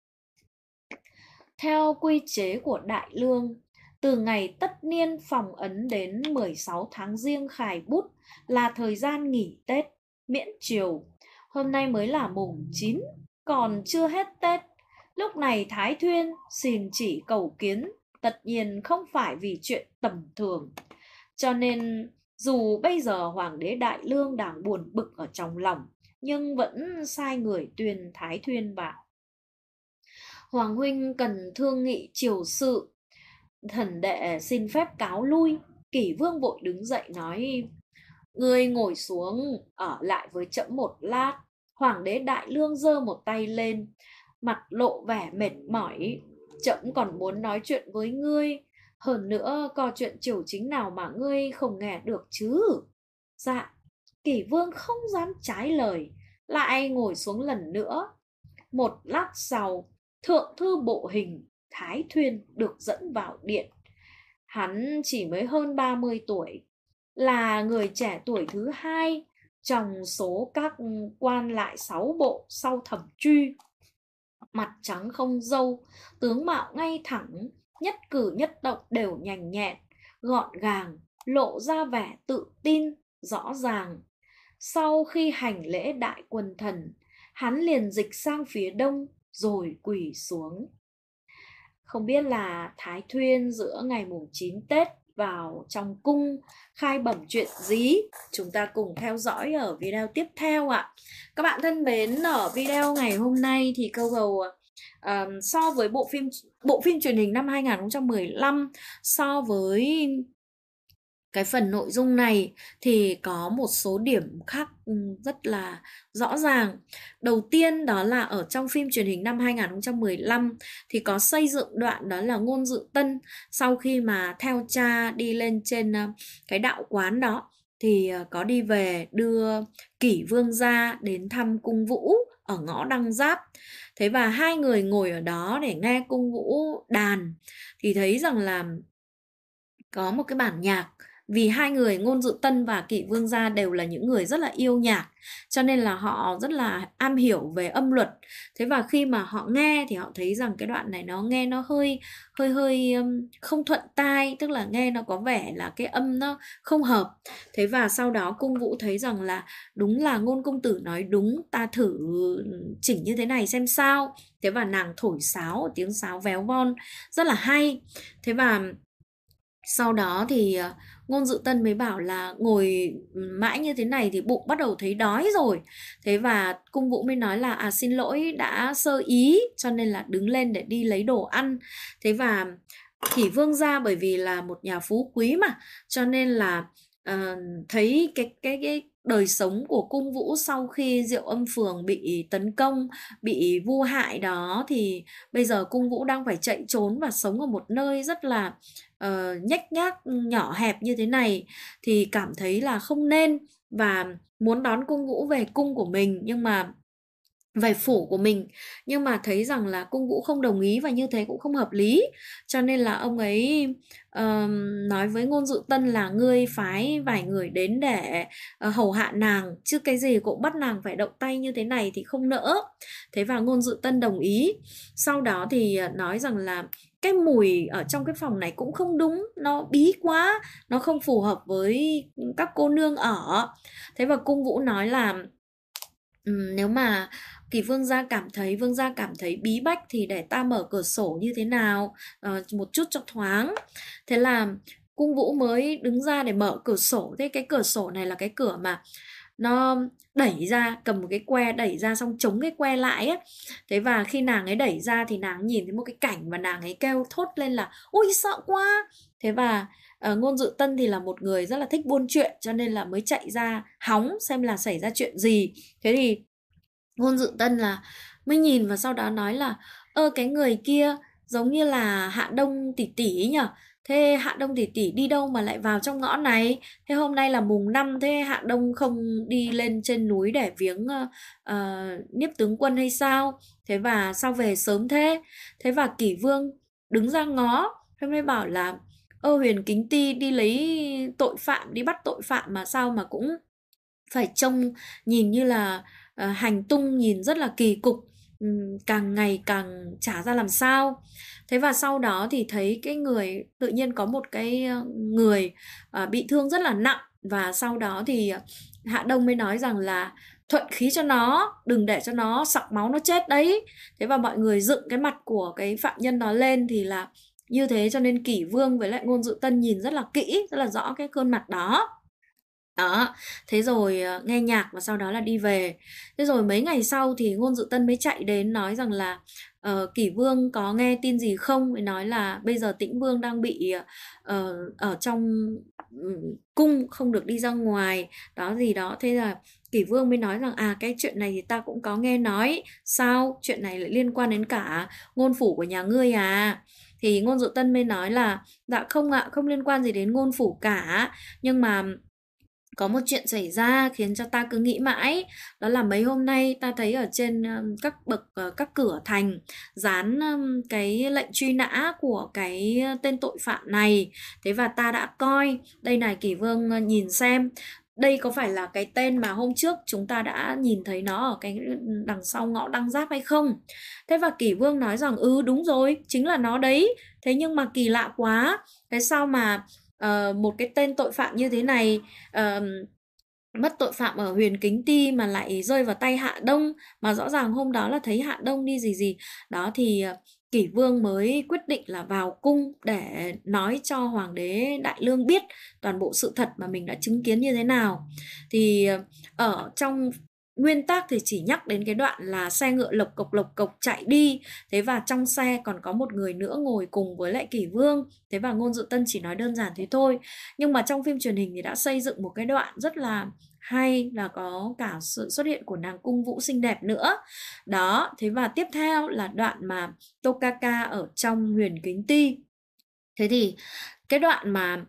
Theo quy chế của Đại Lương, từ ngày tất niên phòng ấn đến 16 tháng Giêng Khải Bút là thời gian nghỉ Tết, miễn triều. Hôm nay mới là mùng 9, còn chưa hết Tết. Lúc này Thái Thuyên xin chỉ cầu kiến, tất nhiên không phải vì chuyện tầm thường. Cho nên dù bây giờ Hoàng đế Đại Lương đang buồn bực ở trong lòng, nhưng vẫn sai người tuyên Thái Thuyên vào. Hoàng huynh cần thương nghị triều sự, thần đệ xin phép cáo lui. Kỷ Vương vội đứng dậy nói: ngươi ngồi xuống ở lại với trẫm một lát. Hoàng đế Đại Lương giơ một tay lên, mặt lộ vẻ mệt mỏi: trẫm còn muốn nói chuyện với ngươi, hơn nữa có chuyện triều chính nào mà ngươi không nghe được chứ? Dạ. Kỷ Vương không dám trái lời, lại ngồi xuống lần nữa. Một lát sau, thượng thư bộ hình Thái Thuyên được dẫn vào điện. Hắn chỉ mới hơn 30 tuổi, là người trẻ tuổi thứ hai trong số các quan lại 6 bộ sau Thẩm Truy. Mặt trắng không râu, tướng mạo ngay thẳng, nhất cử nhất động đều nhanh nhẹn, gọn gàng, lộ ra vẻ tự tin, rõ ràng. Sau khi hành lễ đại quân thần, hắn liền dịch sang phía đông rồi quỳ xuống. Không biết là Thái Thuyên giữa ngày mùng 9 Tết vào trong cung khai bẩm chuyện gì? Chúng ta cùng theo dõi ở video tiếp theo ạ. Các bạn thân mến, ở video ngày hôm nay thì câu Gầu so với bộ phim truyền hình năm 2015, so với cái phần nội dung này thì có một số điểm khác rất là rõ ràng. Đầu tiên đó là ở trong phim truyền hình năm 2015 thì có xây dựng đoạn đó là Ngôn Dự Tân sau khi mà theo cha đi lên trên cái đạo quán đó thì có đi về đưa Kỷ Vương gia đến thăm cung Vũ ở ngõ Đăng Giáp. Thế và hai người ngồi ở đó để nghe cung Vũ đàn thì thấy rằng là có một cái bản nhạc. Vì hai người Ngôn Dự Tân và Kỷ Vương gia đều là những người rất là yêu nhạc, cho nên là họ rất là am hiểu về âm luật. Thế và khi mà họ nghe thì họ thấy rằng cái đoạn này nó nghe nó hơi không thuận tai, tức là nghe nó có vẻ là cái âm nó không hợp. Thế và sau đó cung Vũ thấy rằng là đúng là Ngôn công tử nói đúng, ta thử chỉnh như thế này xem sao. Thế và nàng thổi sáo, tiếng sáo véo von rất là hay. Thế và sau đó thì Ngôn Dự Tân mới bảo là ngồi mãi như thế này thì bụng bắt đầu thấy đói rồi. Thế và cung Vũ mới nói là xin lỗi đã sơ ý, cho nên là đứng lên để đi lấy đồ ăn. Thế và Kỷ Vương gia bởi vì là một nhà phú quý mà, cho nên là thấy cái đời sống của cung Vũ sau khi Diệu Âm Phường bị tấn công, bị vu hại đó, thì bây giờ cung Vũ đang phải chạy trốn và sống ở một nơi rất là nhếch nhác, nhỏ hẹp như thế này, thì cảm thấy là không nên, và muốn đón cung Vũ về cung của mình, nhưng mà về phủ của mình, nhưng mà thấy rằng là cung Vũ không đồng ý và như thế cũng không hợp lý, cho nên là ông ấy nói với Ngôn Dự Tân là ngươi phái vài người đến để hầu hạ nàng, chứ cái gì cũng bắt nàng phải động tay như thế này thì không nỡ. Thế và Ngôn Dự Tân đồng ý. Sau đó thì nói rằng là cái mùi ở trong cái phòng này cũng không đúng, nó bí quá, nó không phù hợp với các cô nương ở. Thế và cung Vũ nói là nếu mà Vương gia cảm thấy bí bách thì để ta mở cửa sổ như thế nào, một chút cho thoáng. Thế là cung Vũ mới đứng ra để mở cửa sổ. Thế cái cửa sổ này là cái cửa mà nó đẩy ra, cầm một cái que đẩy ra xong chống cái que lại ấy. Thế và khi nàng ấy đẩy ra thì nàng nhìn thấy một cái cảnh mà nàng ấy kêu thốt lên là ôi sợ quá. Thế và Ngôn Dự Tân thì là một người rất là thích buôn chuyện, cho nên là mới chạy ra hóng xem là xảy ra chuyện gì. Thế thì Ngôn Dự Tân là mới nhìn và sau đó nói là cái người kia giống như là Hạ Đông tỷ tỷ ấy nhở. Thế Hạ Đông tỷ tỷ đi đâu mà lại vào trong ngõ này? Thế hôm nay là mùng 5, thế Hạ Đông không đi lên trên núi để viếng Nhiếp tướng quân hay sao? Thế và sao về sớm thế? Thế và Kỷ Vương đứng ra ngó, thế mới bảo là Huyền Kính Ti đi lấy tội phạm, đi bắt tội phạm mà sao mà cũng phải trông nhìn như là hành tung nhìn rất là kỳ cục, càng ngày càng chả ra làm sao. Thế và sau đó thì thấy cái người tự nhiên có một cái người bị thương rất là nặng, và sau đó thì Hạ Đông mới nói rằng là thuận khí cho nó, đừng để cho nó sặc máu nó chết đấy. Thế và mọi người dựng cái mặt của cái phạm nhân đó lên thì là như thế, cho nên Kỷ Vương với lại Ngôn Dự Tân nhìn rất là kỹ, rất là rõ cái khuôn mặt đó. Đó, thế rồi nghe nhạc và sau đó là đi về. Thế rồi mấy ngày sau thì Ngôn Dự Tân mới chạy đến nói rằng là Kỷ Vương có nghe tin gì không? Mới nói là bây giờ Tĩnh Vương đang bị ở trong cung, không được đi ra ngoài, đó gì đó. Thế là Kỷ Vương mới nói rằng cái chuyện này thì ta cũng có nghe nói. Sao? Chuyện này lại liên quan đến cả ngôn phủ của nhà ngươi à? Thì Ngôn Dự Tân mới nói là dạ không ạ, không liên quan gì đến ngôn phủ cả, nhưng mà có một chuyện xảy ra khiến cho ta cứ nghĩ mãi. Đó là mấy hôm nay ta thấy ở trên các cửa thành dán cái lệnh truy nã của cái tên tội phạm này. Thế và ta đã coi, đây này Kỷ Vương nhìn xem, đây có phải là cái tên mà hôm trước chúng ta đã nhìn thấy nó ở cái đằng sau ngõ Đăng Giáp hay không? Thế và Kỷ Vương nói rằng đúng rồi, chính là nó đấy. Thế nhưng mà kỳ lạ quá, cái sao mà một cái tên tội phạm như thế này, mất tội phạm ở Huyền Kính Ti mà lại rơi vào tay Hạ Đông, mà rõ ràng hôm đó là thấy Hạ Đông đi gì gì đó. Thì Kỷ Vương mới quyết định là vào cung để nói cho Hoàng đế Đại Lương biết toàn bộ sự thật mà mình đã chứng kiến như thế nào. Thì ở trong nguyên tác thì chỉ nhắc đến cái đoạn là xe ngựa lộc cộc chạy đi. Thế và trong xe còn có một người nữa ngồi cùng với lại Kỷ Vương. Thế và Ngôn Dự Tân chỉ nói đơn giản thế thôi. Nhưng mà trong phim truyền hình thì đã xây dựng một cái đoạn rất là hay, là có cả sự xuất hiện của nàng cung Vũ xinh đẹp nữa. Đó, thế và tiếp theo là đoạn mà Tokaka ở trong Huyền Kính Ti. Thế thì cái đoạn mà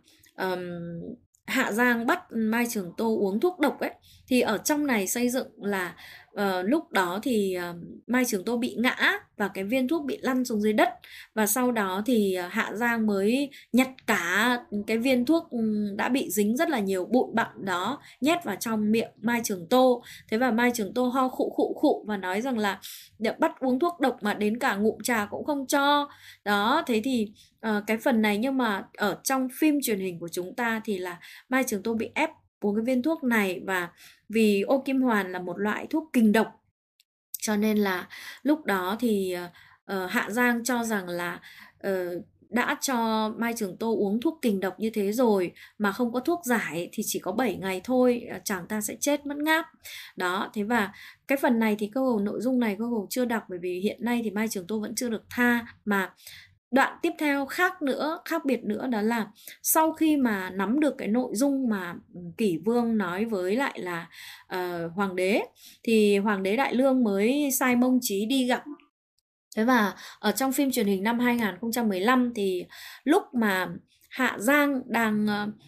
Hạ Giang bắt Mai Trường Tô uống thuốc độc ấy, thì ở trong này xây dựng là lúc đó thì Mai Trường Tô bị ngã và cái viên thuốc bị lăn xuống dưới đất, và sau đó thì Hạ Giang mới nhặt cả cái viên thuốc đã bị dính rất là nhiều bụi bặm đó, nhét vào trong miệng Mai Trường Tô. Thế và Mai Trường Tô ho khụ khụ và nói rằng là bắt uống thuốc độc mà đến cả ngụm trà cũng không cho. Đó, thế thì cái phần này, nhưng mà ở trong phim truyền hình của chúng ta thì là Mai Trường Tô bị ép uống cái viên thuốc này, và vì ô kim hoàn là một loại thuốc kình độc, cho nên là lúc đó thì Hạ Giang cho rằng là đã cho Mai Trường Tô uống thuốc kình độc như thế rồi mà không có thuốc giải thì chỉ có 7 ngày thôi chàng ta sẽ chết mất ngáp. Đó, thế và cái phần này thì câu nội dung này câu chưa đọc, bởi vì hiện nay thì Mai Trường Tô vẫn chưa được tha, mà đoạn tiếp theo khác biệt nữa đó là sau khi mà nắm được cái nội dung mà Kỷ Vương nói với lại là hoàng đế, thì hoàng đế Đại Lương mới sai Mông Chí đi gặp. Thế và ở trong phim truyền hình năm 2015 thì lúc mà Hạ Giang đang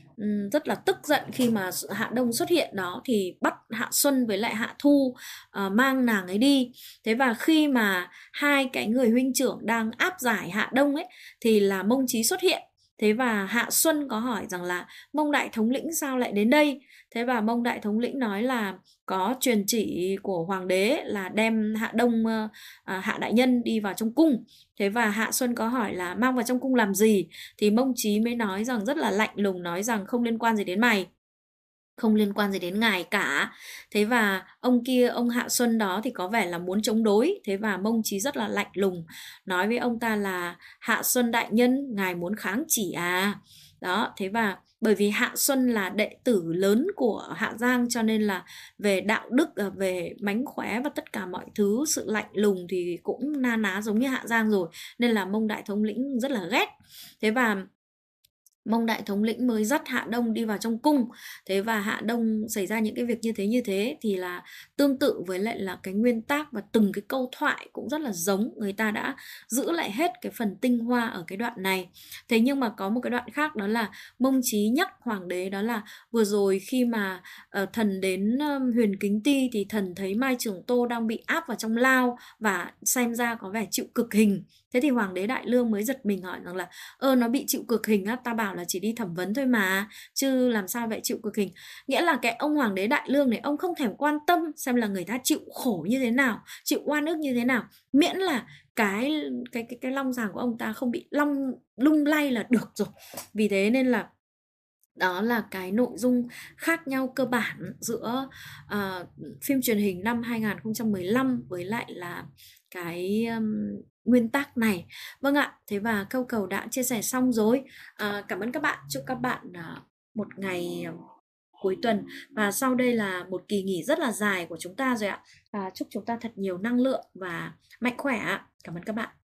rất là tức giận khi mà Hạ Đông xuất hiện đó, thì bắt Hạ Xuân với lại Hạ Thu mang nàng ấy đi. Thế và khi mà hai cái người huynh trưởng đang áp giải Hạ Đông ấy thì là Mông Chí xuất hiện. Thế và Hạ Xuân có hỏi rằng là Mông Đại Thống lĩnh sao lại đến đây? Thế và Mông Đại Thống lĩnh nói là có truyền chỉ của hoàng đế là đem Hạ Đông, Hạ Đại Nhân đi vào trong cung. Thế và Hạ Xuân có hỏi là mang vào trong cung làm gì? Thì Mông Chí mới nói rằng rất là lạnh lùng, nói rằng không liên quan gì đến mày, không liên quan gì đến ngài cả. Thế và ông kia, ông Hạ Xuân đó thì có vẻ là muốn chống đối. Thế và Mông Chí rất là lạnh lùng nói với ông ta là Hạ Xuân đại nhân, ngài muốn kháng chỉ à? Đó, thế và bởi vì Hạ Xuân là đệ tử lớn của Hạ Giang, cho nên là về đạo đức, về mánh khóe và tất cả mọi thứ, sự lạnh lùng thì cũng na ná giống như Hạ Giang rồi, nên là Mông Đại Thống lĩnh rất là ghét. Thế và Mông Đại Thống lĩnh mới dắt Hạ Đông đi vào trong cung. Thế và Hạ Đông xảy ra những cái việc như thế thì là tương tự với lại là cái nguyên tác, và từng cái câu thoại cũng rất là giống. Người ta đã giữ lại hết cái phần tinh hoa ở cái đoạn này. Thế nhưng mà có một cái đoạn khác, đó là Mông Chí nhắc hoàng đế đó là vừa rồi khi mà thần đến Huyền Kính Ti thì thần thấy Mai Trường Tô đang bị áp vào trong lao và xem ra có vẻ chịu cực hình. Thế thì hoàng đế Đại Lương mới giật mình hỏi rằng là nó bị chịu cực hình á, ta bảo là chỉ đi thẩm vấn thôi mà, chứ làm sao vậy chịu cực hình. Nghĩa là cái ông hoàng đế Đại Lương này, ông không thèm quan tâm xem là người ta chịu khổ như thế nào, chịu oan ức như thế nào, miễn là cái long giàng của ông ta không bị lung lay là được rồi. Vì thế nên là đó là cái nội dung khác nhau cơ bản giữa phim truyền hình năm 2015 với lại là cái nguyên tắc này. Vâng ạ, thế và câu cầu đã chia sẻ xong rồi. Cảm ơn các bạn, chúc các bạn một ngày cuối tuần, và sau đây là một kỳ nghỉ rất là dài của chúng ta rồi ạ. Chúc chúng ta thật nhiều năng lượng và mạnh khỏe ạ. Cảm ơn các bạn.